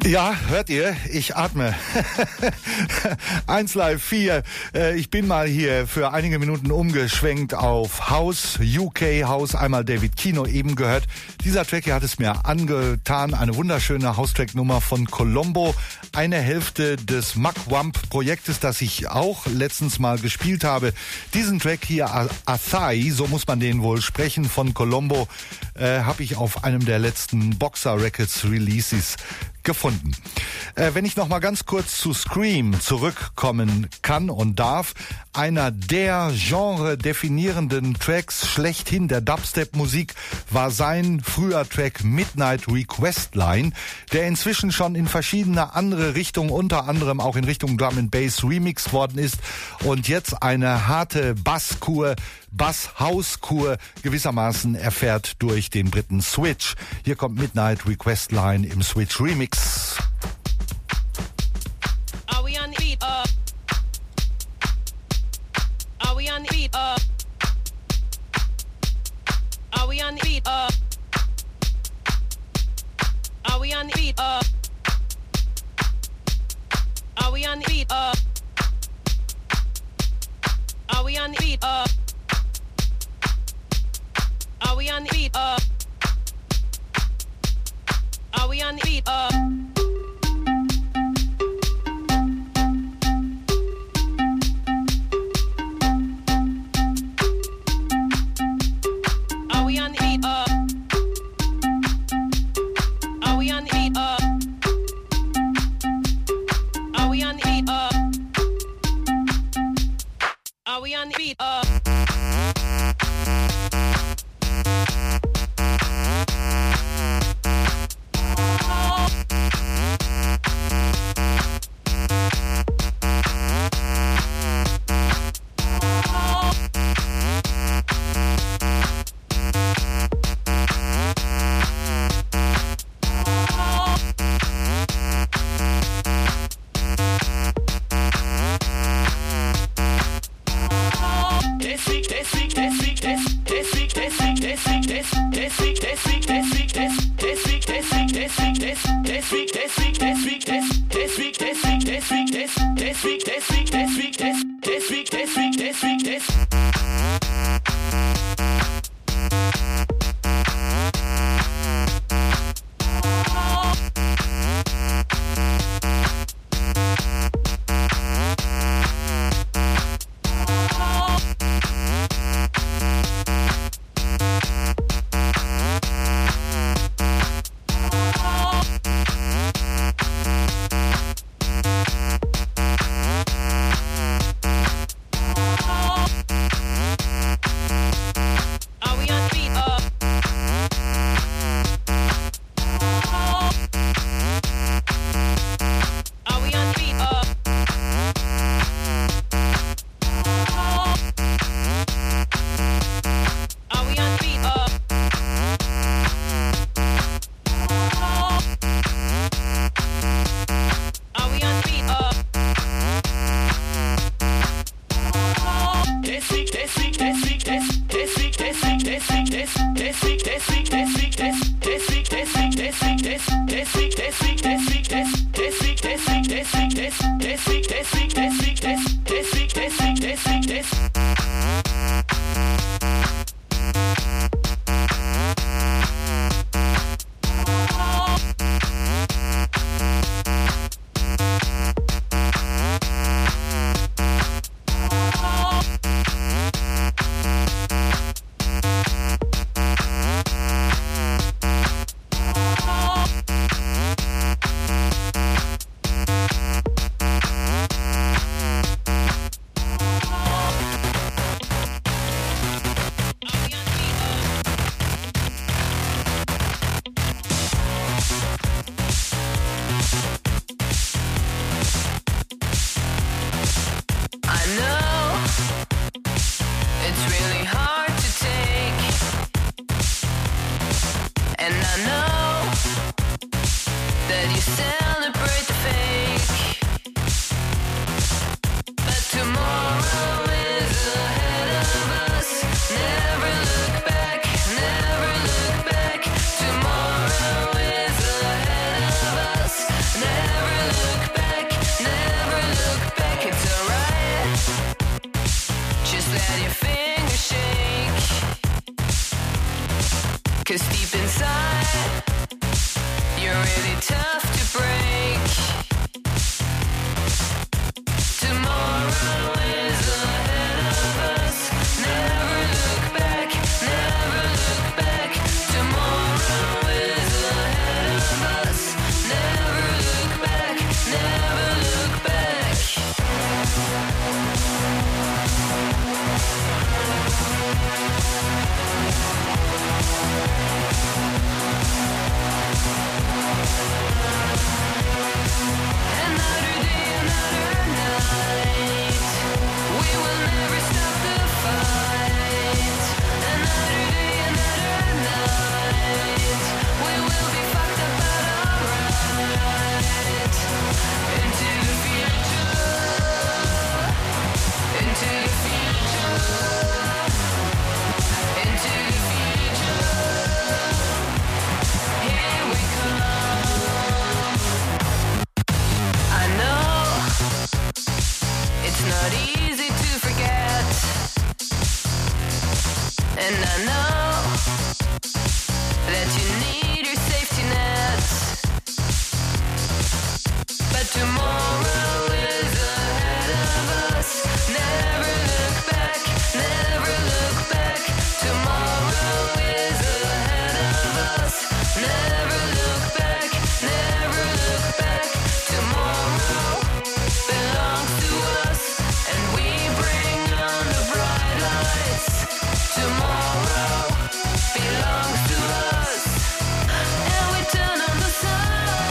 Ja, hört ihr? Ich atme. 1 Live 4. Ich bin mal hier für einige Minuten umgeschwenkt auf House, UK House. Einmal David Kino eben gehört. Dieser Track hier hat es mir angetan. Eine wunderschöne House-Track-Nummer von Colombo. Eine Hälfte des Muck-Wump-Projektes, das ich auch letztens mal gespielt habe. Diesen Track hier, Athai, so muss man den wohl sprechen, von Colombo, habe ich auf einem der letzten Boxer Records Releases gefunden. Wenn ich noch mal ganz kurz zu Scream zurückkommen kann und darf, einer der genre-definierenden Tracks schlechthin der Dubstep-Musik war sein früher Track Midnight Request Line, der inzwischen schon in verschiedene andere Richtungen, unter anderem auch in Richtung Drum and Bass remixed worden ist und jetzt eine harte Bass-House-Kur gewissermaßen erfährt durch den Briten Switch. Hier kommt Midnight Request Line im Switch Remix. Are we on the beat? Are we on the beat? Are we on the beat? Are we on the beat? Are we on the beat? Are we on the beat? Are we on the beat? Are we on the beat? Are we on the beat? Are we on the beat? Are we on the beat? Are we on the beat? Never 'Cause deep inside, you're really tough to break. Tomorrow is ahead of us. Never look back, never look back. Tomorrow is ahead of us. Never look back, never look back. Another day, another night. We will never stop the fight. Another day, another night. We will be fucked up but alright. Into the future. Into the future. Into the future. Here we come. I know it's not easy to forget, and I know that you need your safety net. But tomorrow is ahead of us. Never look back, never look back. Tomorrow is ahead of us. Never look back, never look back. Tomorrow belongs to us, and we bring on the bright lights. Tomorrow belongs to us, and we turn on the sun.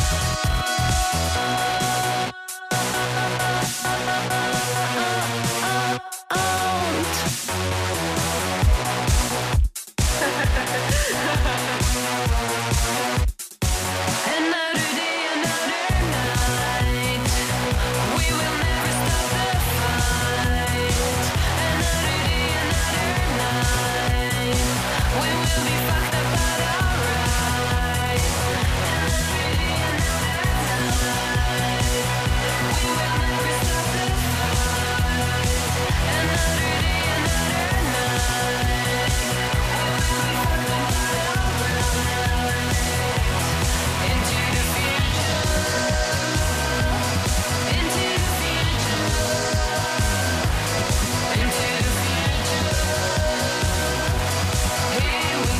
Another day, another night. We will never stop the fight. Another day, another night. We will be fucked up but alright. Another day, another night. We will never stop the fight. Another day, another night. We will be fucked up but alright. Into the future. Into the future. Into the future. Here we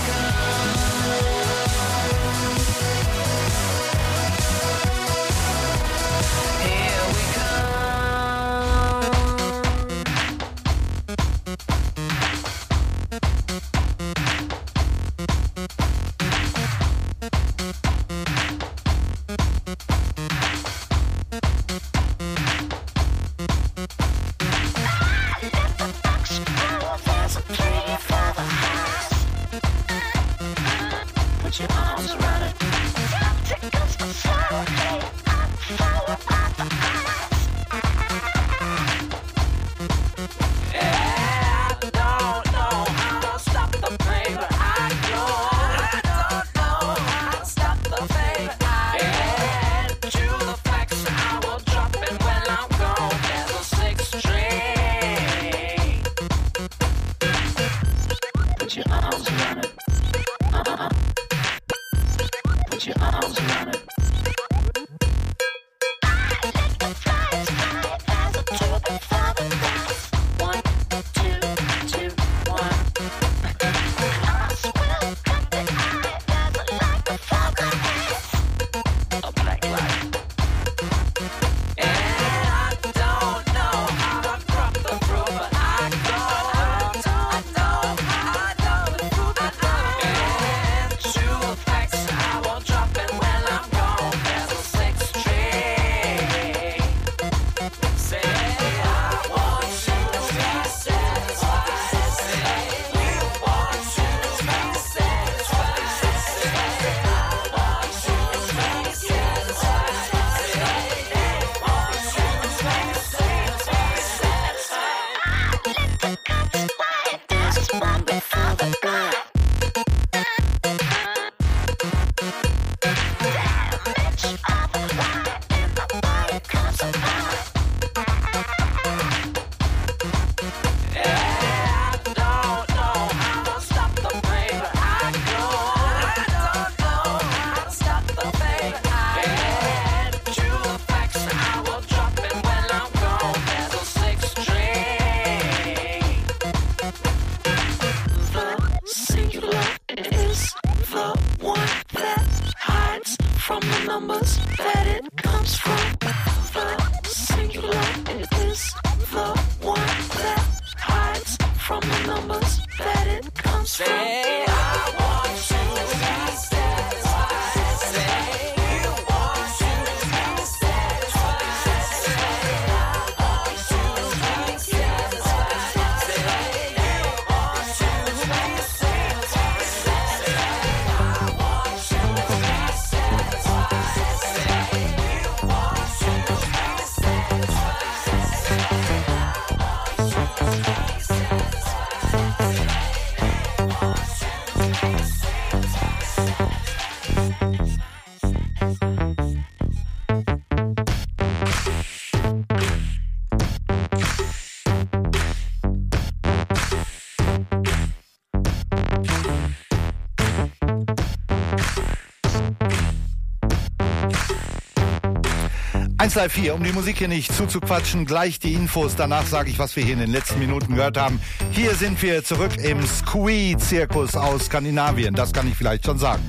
come. Here we put your arms around it. I don't know how to stop the pain, but I go. I don't know how to stop the pain, but I add to the facts. I will drop it when I'm gone. There's a 6 string. Put your arms around it. Put your arms around it. I don't know how to stop the pain, but I go. numbers that it comes from. The singular is the one that hides from the numbers that it comes from. Say, I want you to be satisfied. Say, you want you to be satisfied. Say, I want you to be satisfied. Say, you want you to be satisfied. Say, I want you to be satisfied. Say, you want you to be satisfied. Live 4, um die Musik hier nicht zuzuquatschen, gleich die Infos, danach sage ich, was wir hier in den letzten Minuten gehört haben. Hier sind wir zurück im Squee-Zirkus aus Skandinavien, das kann ich vielleicht schon sagen.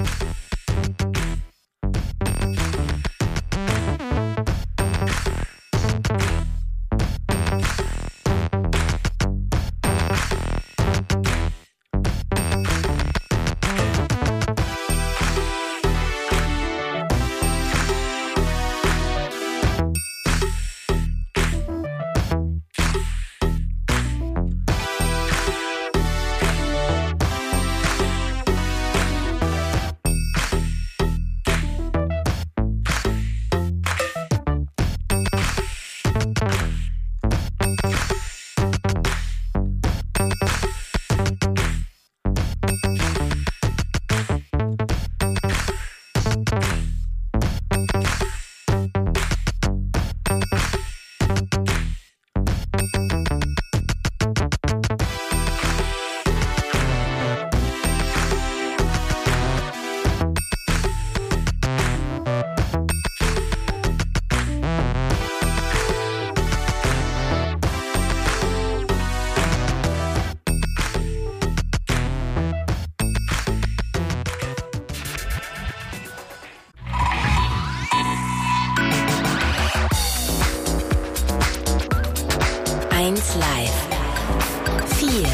Live 4.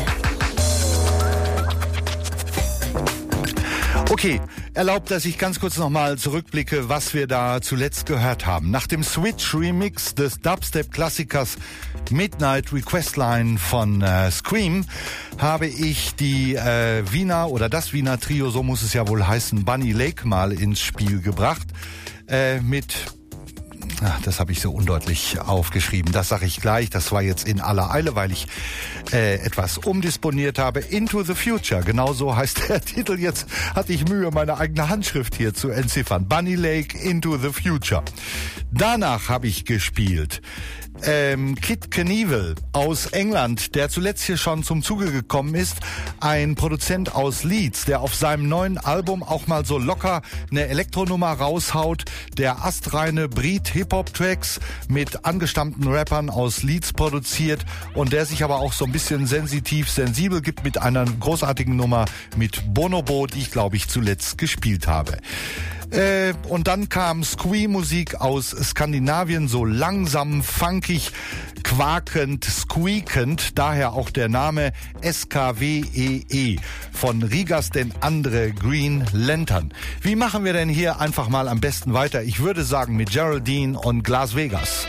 Okay, erlaubt, dass ich ganz kurz nochmal zurückblicke, was wir da zuletzt gehört haben. Nach dem Switch-Remix des Dubstep-Klassikers Midnight Request Line von Scream habe ich die Wiener oder das Wiener Trio, so muss es ja wohl heißen, Bunny Lake mal ins Spiel gebracht mit... Ach, das habe ich so undeutlich aufgeschrieben. Das sage ich gleich. Das war jetzt in aller Eile, weil ich etwas umdisponiert habe. Into the Future. Genau so heißt der Titel. Jetzt hatte ich Mühe, meine eigene Handschrift hier zu entziffern. Bunny Lake, Into the Future. Danach habe ich gespielt Kid Knievel aus England, der zuletzt hier schon zum Zuge gekommen ist. Ein Produzent aus Leeds, der auf seinem neuen Album auch mal so locker eine Elektronummer raushaut, der astreine Breed-Hip-Hop-Tracks mit angestammten Rappern aus Leeds produziert und der sich aber auch so ein bisschen sensibel gibt mit einer großartigen Nummer mit Bonobo, die ich glaube ich zuletzt gespielt habe. Und dann kam Squee-Musik aus Skandinavien, so langsam, funkig, quakend, squeakend, daher auch der Name SKWEE von Rigas den Andre Green Lantern. Wie machen wir denn hier einfach mal am besten weiter? Ich würde sagen mit Geraldine und Las Vegas.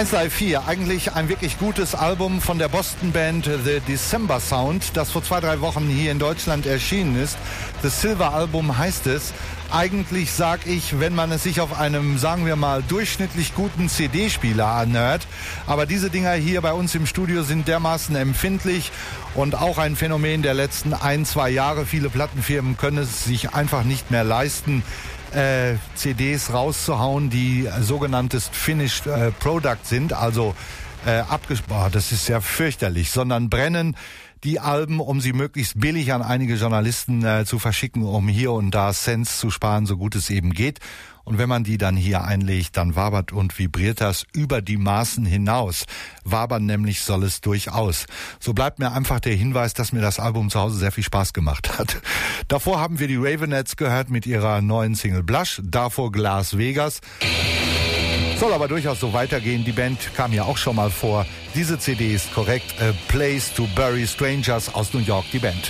1Live 4, eigentlich ein wirklich gutes Album von der Boston-Band The December Sound, das vor 2-3 Wochen hier in Deutschland erschienen ist. Das Silver-Album heißt es. Eigentlich sag ich, wenn man es sich auf einem, sagen wir mal, durchschnittlich guten CD-Spieler anhört. Aber diese Dinger hier bei uns im Studio sind dermaßen empfindlich und auch ein Phänomen der letzten 1-2 Jahre. Viele Plattenfirmen können es sich einfach nicht mehr leisten, CDs rauszuhauen, die sogenanntes Finished Product sind, also abgespart. Das ist ja fürchterlich, sondern brennen die Alben, um sie möglichst billig an einige Journalisten zu verschicken, um hier und da Cents zu sparen, so gut es eben geht. Und wenn man die dann hier einlegt, dann wabert und vibriert das über die Maßen hinaus. Wabern nämlich soll es durchaus. So bleibt mir einfach der Hinweis, dass mir das Album zu Hause sehr viel Spaß gemacht hat. Davor haben wir die Ravenettes gehört mit ihrer neuen Single Blush, davor Las Vegas. Soll aber durchaus so weitergehen. Die Band kam ja auch schon mal vor. Diese CD ist korrekt. A Place to Bury Strangers aus New York, die Band.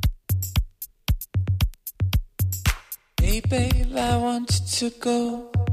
Hey babe, I want you to go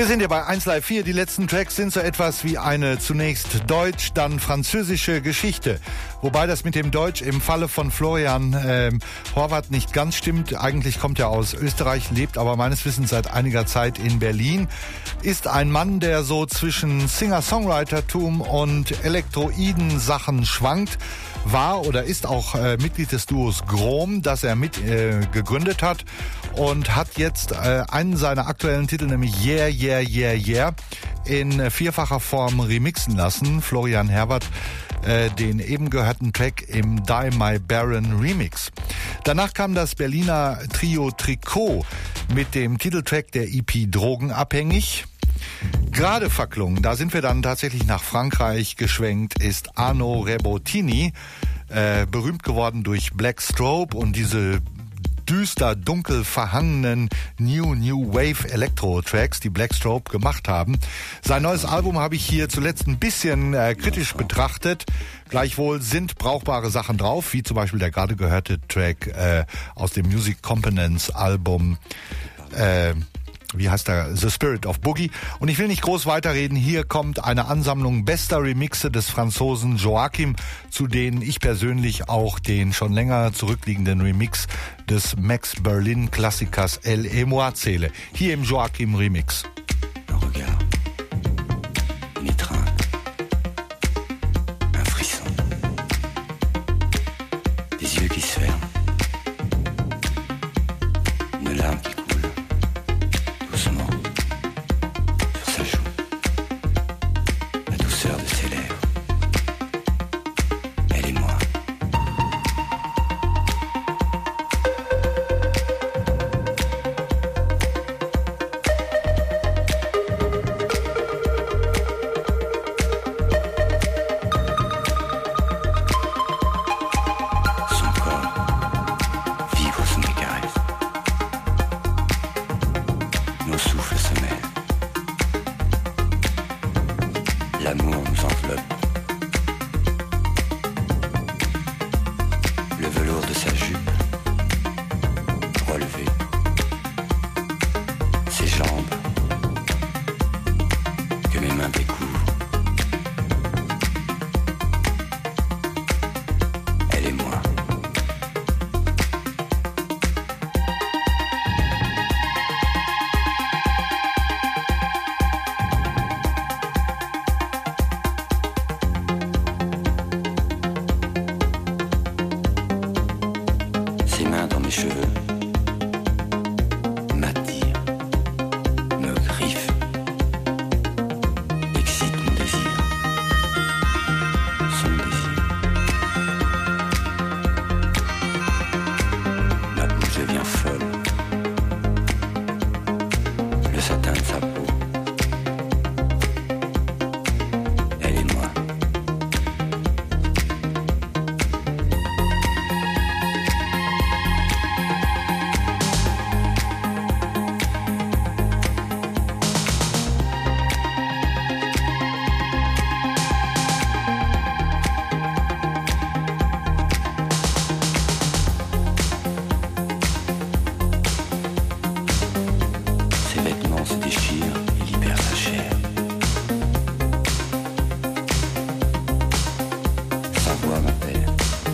Wir sind ja bei 1 Live 4. Die letzten Tracks sind so etwas wie eine zunächst deutsch, dann französische Geschichte. Wobei das mit dem Deutsch im Falle von Florian Horvath nicht ganz stimmt. Eigentlich kommt er aus Österreich, lebt aber meines Wissens seit einiger Zeit in Berlin. Ist ein Mann, der so zwischen Singer-Songwritertum und elektroiden Sachen schwankt. War oder ist auch Mitglied des Duos Grom, das er mit gegründet hat und hat jetzt einen seiner aktuellen Titel, nämlich Yeah, Yeah, Yeah, Yeah, in vierfacher Form remixen lassen. Florian Herwart, den eben gehörten Track im Die My Baron Remix. Danach kam das Berliner Trio Tricot mit dem Titeltrack der EP Drogenabhängig. Gerade verklungen, da sind wir dann tatsächlich nach Frankreich geschwenkt, ist Arno Rebottini, berühmt geworden durch Black Strobe und diese düster, dunkel verhangenen New Wave Elektro-Tracks, die Black Strobe gemacht haben. Sein neues Album habe ich hier zuletzt ein bisschen kritisch betrachtet. Gleichwohl sind brauchbare Sachen drauf, wie zum Beispiel der gerade gehörte Track aus dem Music Components Album, wie heißt der? The Spirit of Boogie. Und ich will nicht groß weiterreden. Hier kommt eine Ansammlung bester Remixe des Franzosen Joachim, zu denen ich persönlich auch den schon länger zurückliegenden Remix des Max Berlin Klassikers El Émoi zähle. Hier im Joachim Remix. Un frisson, des yeux qui se ferment, une larme qui coule doucement sur sa joue, la douceur de ses lèvres. Elle et moi. L'amour nous enveloppe. Le velours de sa jupe relevé. Ses jambes que mes mains découvrent. Elle et moi. Ses mains dans mes cheveux m'attirent, me griffent, excitent mon désir, son désir. Ma bouche devient folle, le satin de sa peau. Elle et moi. Ses vêtements se déchirent et libèrent sa chair. Sa voix m'appelle.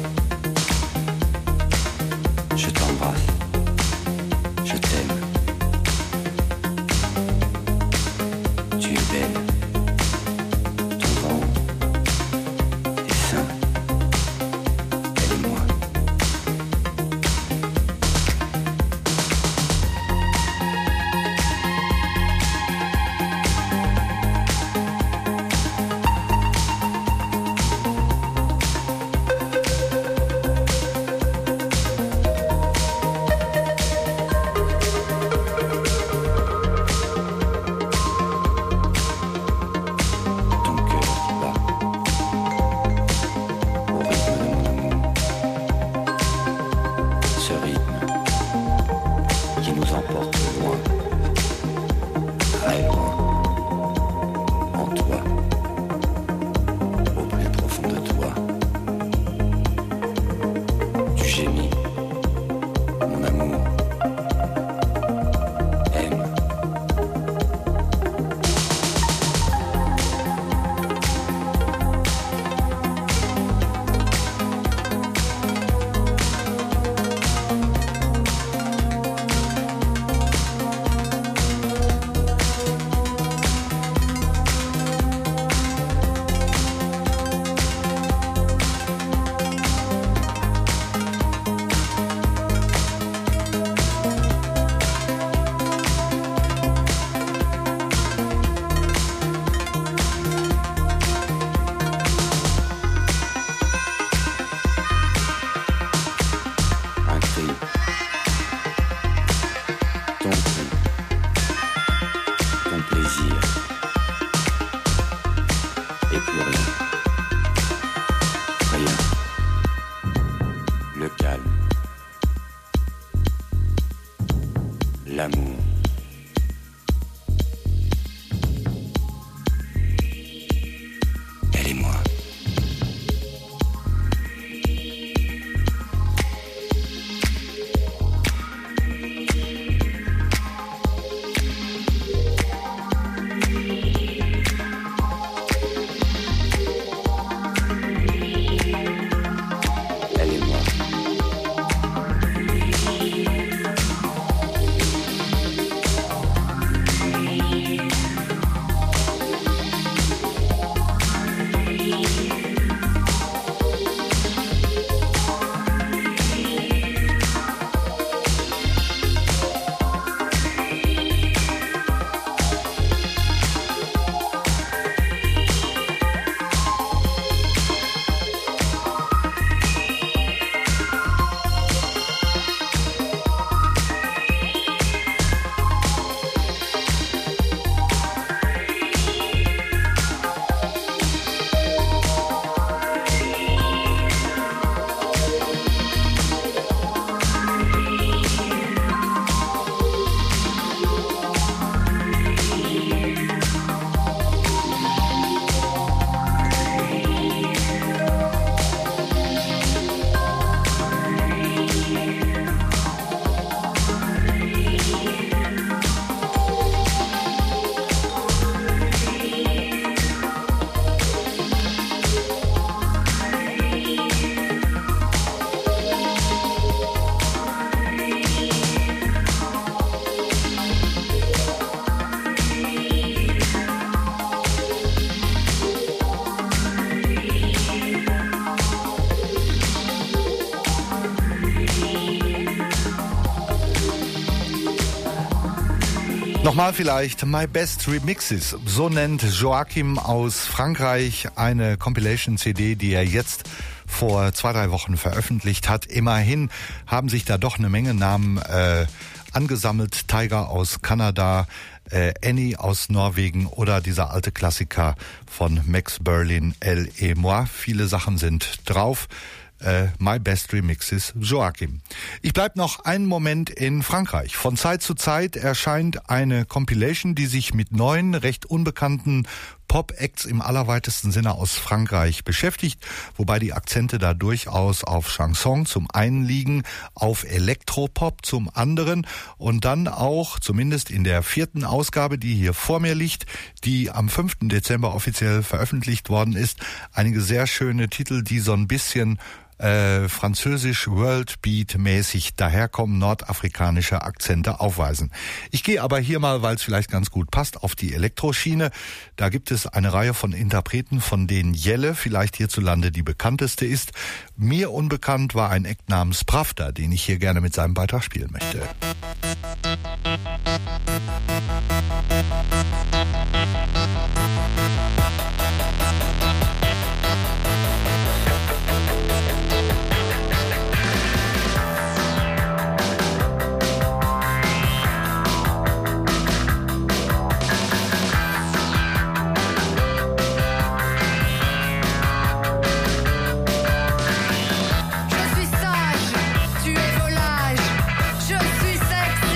Je t'embrasse. Je t'aime. Tu es belle. Ton ventre. Tes seins. Elle et moi. Ton cœur qui bat au rythme de mon amour. Ce rythme qui nous emporte loin, très loin, en toi, au plus profond de toi. Tu gémis, mon amour. Aime, ton prix, ton plaisir, et plus rien. Rien. Le calme. L'amour. Elle et moi. Elle et moi. Nochmal vielleicht My Best Remixes. So nennt Joachim aus Frankreich eine Compilation-CD, die er jetzt vor 2-3 Wochen veröffentlicht hat. Immerhin haben sich da doch eine Menge Namen angesammelt. Tiger aus Kanada, Annie aus Norwegen oder dieser alte Klassiker von Max Berlin, Elle et moi. Viele Sachen sind drauf. My Best Remixes, Joachim. Ich bleib noch einen Moment in Frankreich. Von Zeit zu Zeit erscheint eine Compilation, die sich mit neuen, recht unbekannten Pop-Acts im allerweitesten Sinne aus Frankreich beschäftigt, wobei die Akzente da durchaus auf Chanson zum einen liegen, auf Elektropop zum anderen und dann auch, zumindest in der 4. Ausgabe, die hier vor mir liegt, die am 5. Dezember offiziell veröffentlicht worden ist, einige sehr schöne Titel, die so ein bisschen französisch Worldbeat-mäßig daherkommen, nordafrikanische Akzente aufweisen. Ich gehe aber hier mal, weil es vielleicht ganz gut passt, auf die Elektroschiene. Da gibt es eine Reihe von Interpreten, von denen Jelle vielleicht hierzulande die bekannteste ist. Mir unbekannt war ein Act namens Pravda, den ich hier gerne mit seinem Beitrag spielen möchte. Je suis sage, tu es volage. Je suis sexe,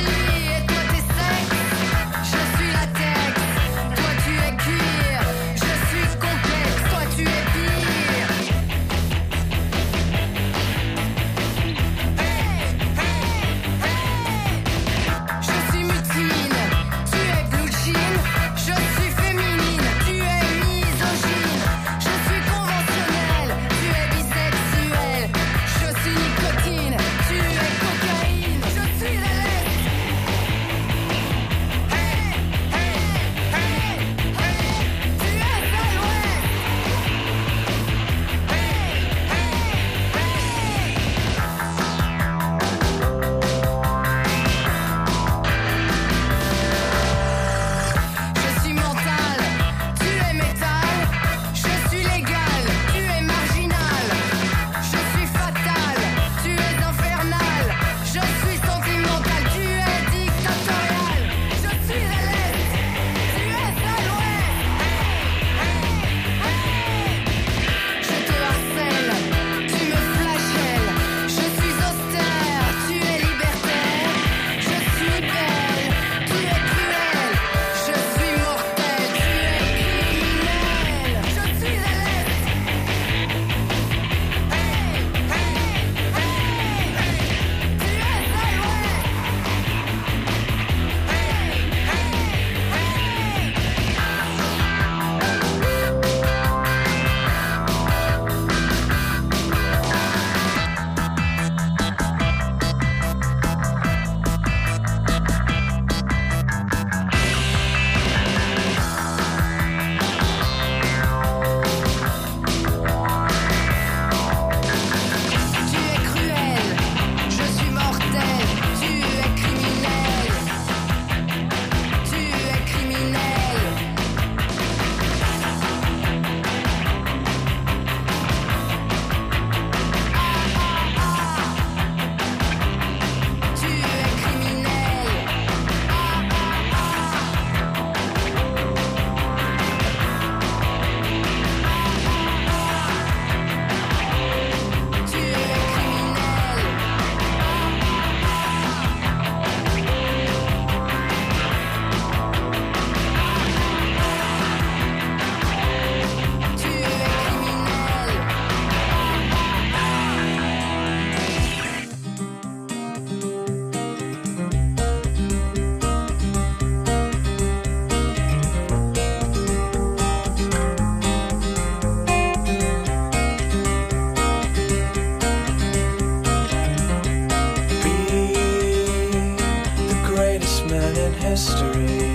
man in history,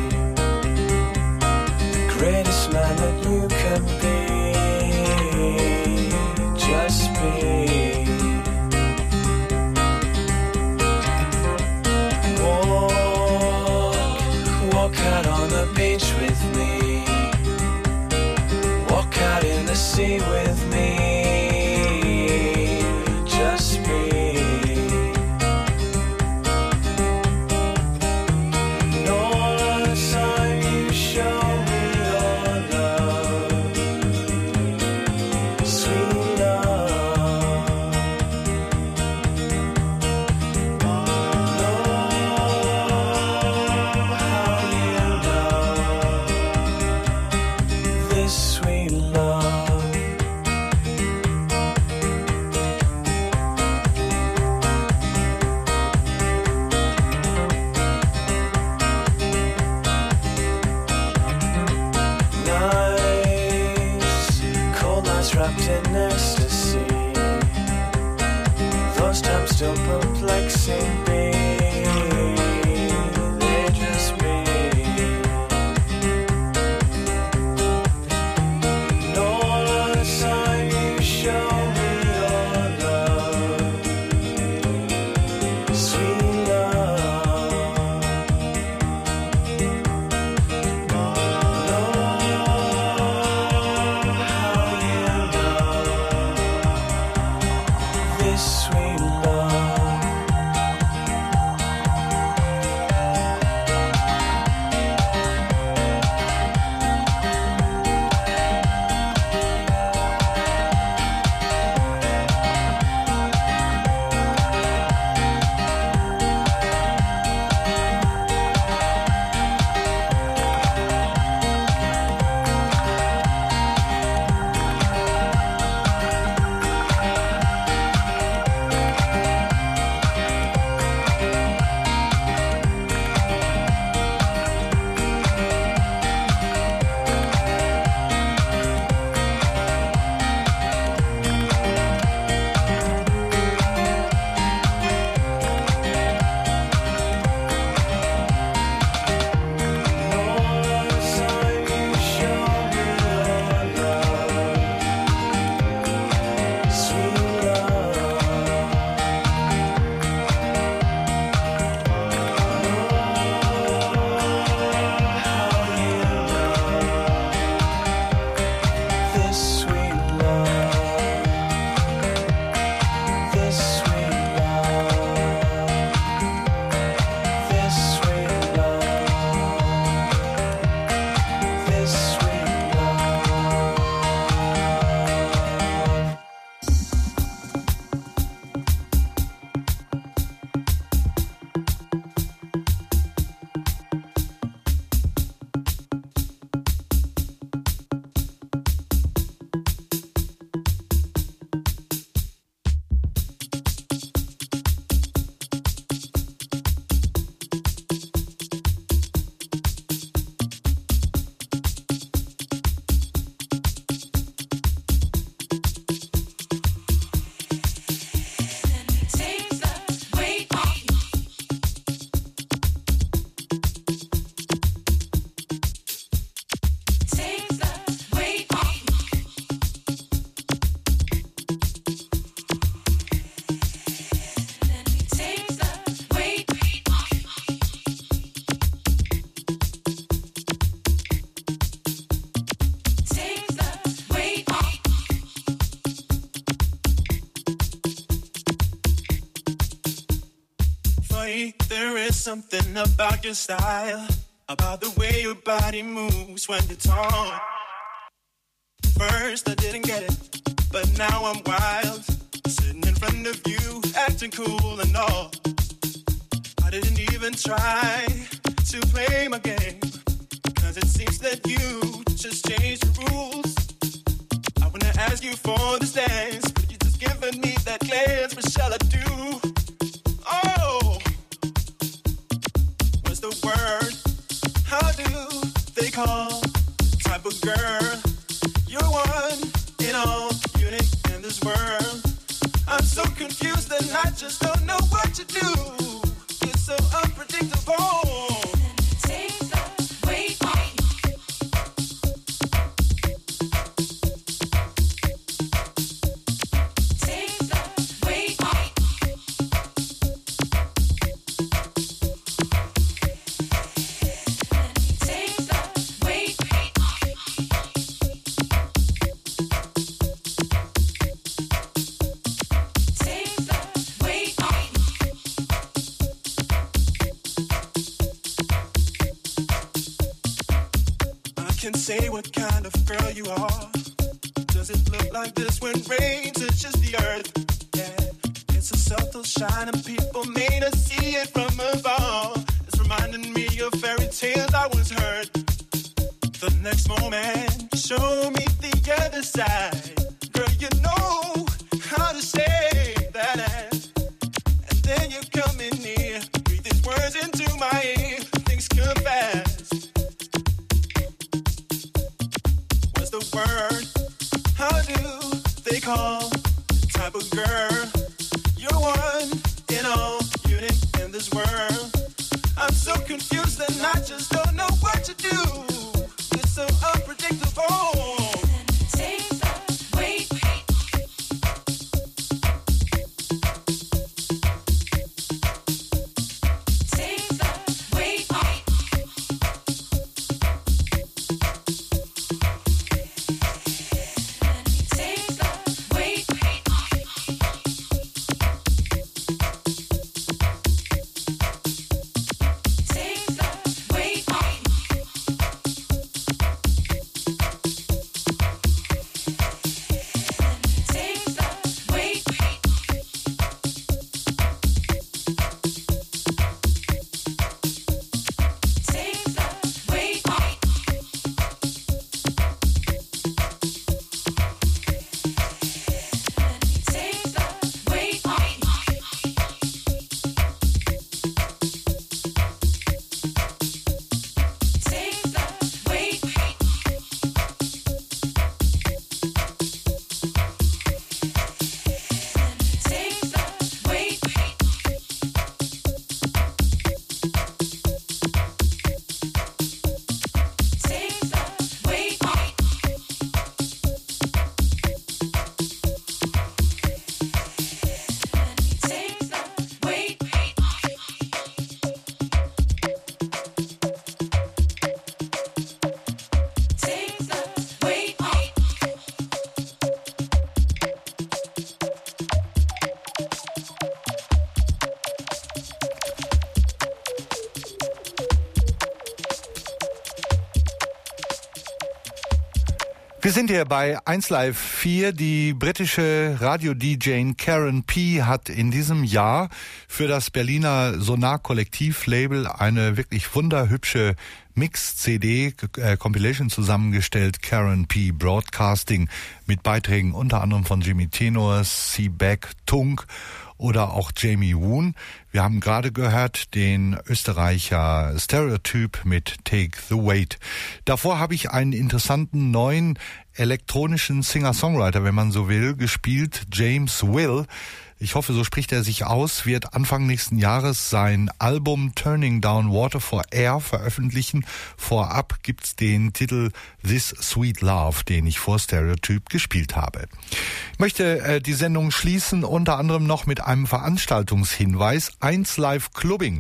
the greatest man that you can be, just be. Walk out on the beach with me, walk out in the sea with me, just be. And all the time you show me your love, sweet love. This sweet love. Nights, cold nights wrapped in ecstasy, those times still perplexing me, they just be. And all the time you show me your love, sweet love. Know how you love this sweet love. There is something about your style, about the way your body moves when you talk. First I didn't get it, but now I'm wild, sitting in front of you, acting cool and all. I didn't even try to play my game, cause it seems that you just changed the rules. I wanna ask you for this dance, but you just giving me that glance. What shall I do? Oh, what's the word? How do they call the type of girl? You're one in all, unique in this world. I'm so confused and I just don't know what to do. It's so unpredictable. can say what kind of girl you are. Does it look like this when rain touches the earth? Yeah, it's a subtle shine and people made us see it from afar. It's reminding me of fairy tales I once heard. The next moment, show me the other side. Girl, you know how to say that ass. And then you come in near, breathe these words into my ear. Things come fast. What's the word? How do they call the type of girl? You're one in all, unique in this world. I'm so confused and I just don't know what to do. It's so unpredictable. Take the weight. Take the weight off. Take the weight. Take the weight off. Wir sind hier bei 1Live 4. Die britische Radio-DJ Karen P. hat in diesem Jahr für das Berliner Sonar-Kollektiv-Label eine wirklich wunderhübsche Mix-CD, Compilation zusammengestellt, Karen P. Broadcasting, mit Beiträgen unter anderem von Jimmy Tenor, C-Beck, Tunk oder auch Jamie Woon. Wir haben gerade gehört den Österreicher Stereotype mit Take the Weight. Davor habe ich einen interessanten neuen elektronischen Singer-Songwriter, wenn man so will, gespielt, James Will. Ich hoffe, so spricht er sich aus, wird Anfang nächsten Jahres sein Album Turning Down Water for Air veröffentlichen. Vorab gibt's den Titel This Sweet Love, den ich vor Stereotype gespielt habe. Ich möchte die Sendung schließen, unter anderem noch mit einem Veranstaltungshinweis. 1Live Clubbing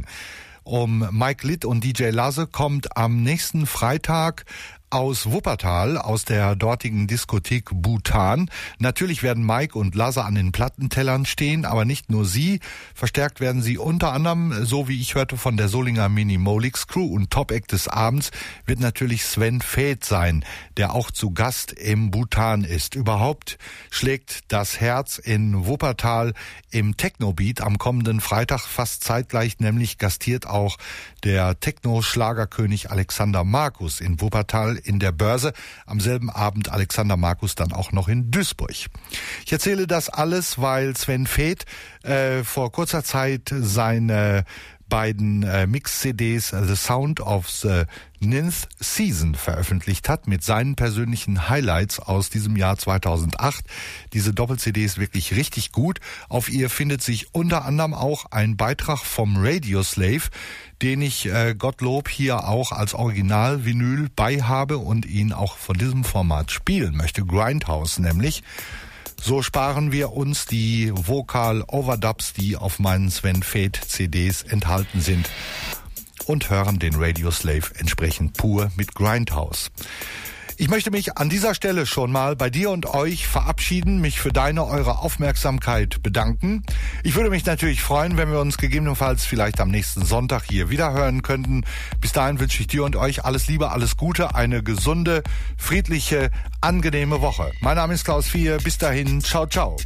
um Mike Litt und DJ Lasse kommt am nächsten Freitag aus Wuppertal, aus der dortigen Diskothek Bhutan. Natürlich werden Mike und Lasse an den Plattentellern stehen, aber nicht nur sie. Verstärkt werden sie unter anderem, so wie ich hörte, von der Solinger Minimolix Crew, und Top-Act des Abends wird natürlich Sven Väth sein, der auch zu Gast im Bhutan ist. Überhaupt schlägt das Herz in Wuppertal im Techno-Beat am kommenden Freitag fast zeitgleich, nämlich gastiert auch der Techno-Schlagerkönig Alexander Markus in Wuppertal in der Börse. Am selben Abend Alexander Markus dann auch noch in Duisburg. Ich erzähle das alles, weil Sven Väth vor kurzer Zeit seine beiden Mix-CDs The Sound of the Ninth Season veröffentlicht hat mit seinen persönlichen Highlights aus diesem Jahr 2008. Diese Doppel-CD ist wirklich richtig gut. Auf ihr findet sich unter anderem auch ein Beitrag vom Radio Slave, den ich Gottlob hier auch als Original-Vinyl bei habe und ihn auch von diesem Format spielen möchte. Grindhouse nämlich. So sparen wir uns die Vokal-Overdubs, die auf meinen Sven Väth CDs enthalten sind, und hören den Radio Slave entsprechend pur mit Grindhouse. Ich möchte mich an dieser Stelle schon mal bei dir und euch verabschieden, mich für eure Aufmerksamkeit bedanken. Ich würde mich natürlich freuen, wenn wir uns gegebenenfalls vielleicht am nächsten Sonntag hier wieder hören könnten. Bis dahin wünsche ich dir und euch alles Liebe, alles Gute, eine gesunde, friedliche, angenehme Woche. Mein Name ist Klaus Vier. Bis dahin, ciao, ciao.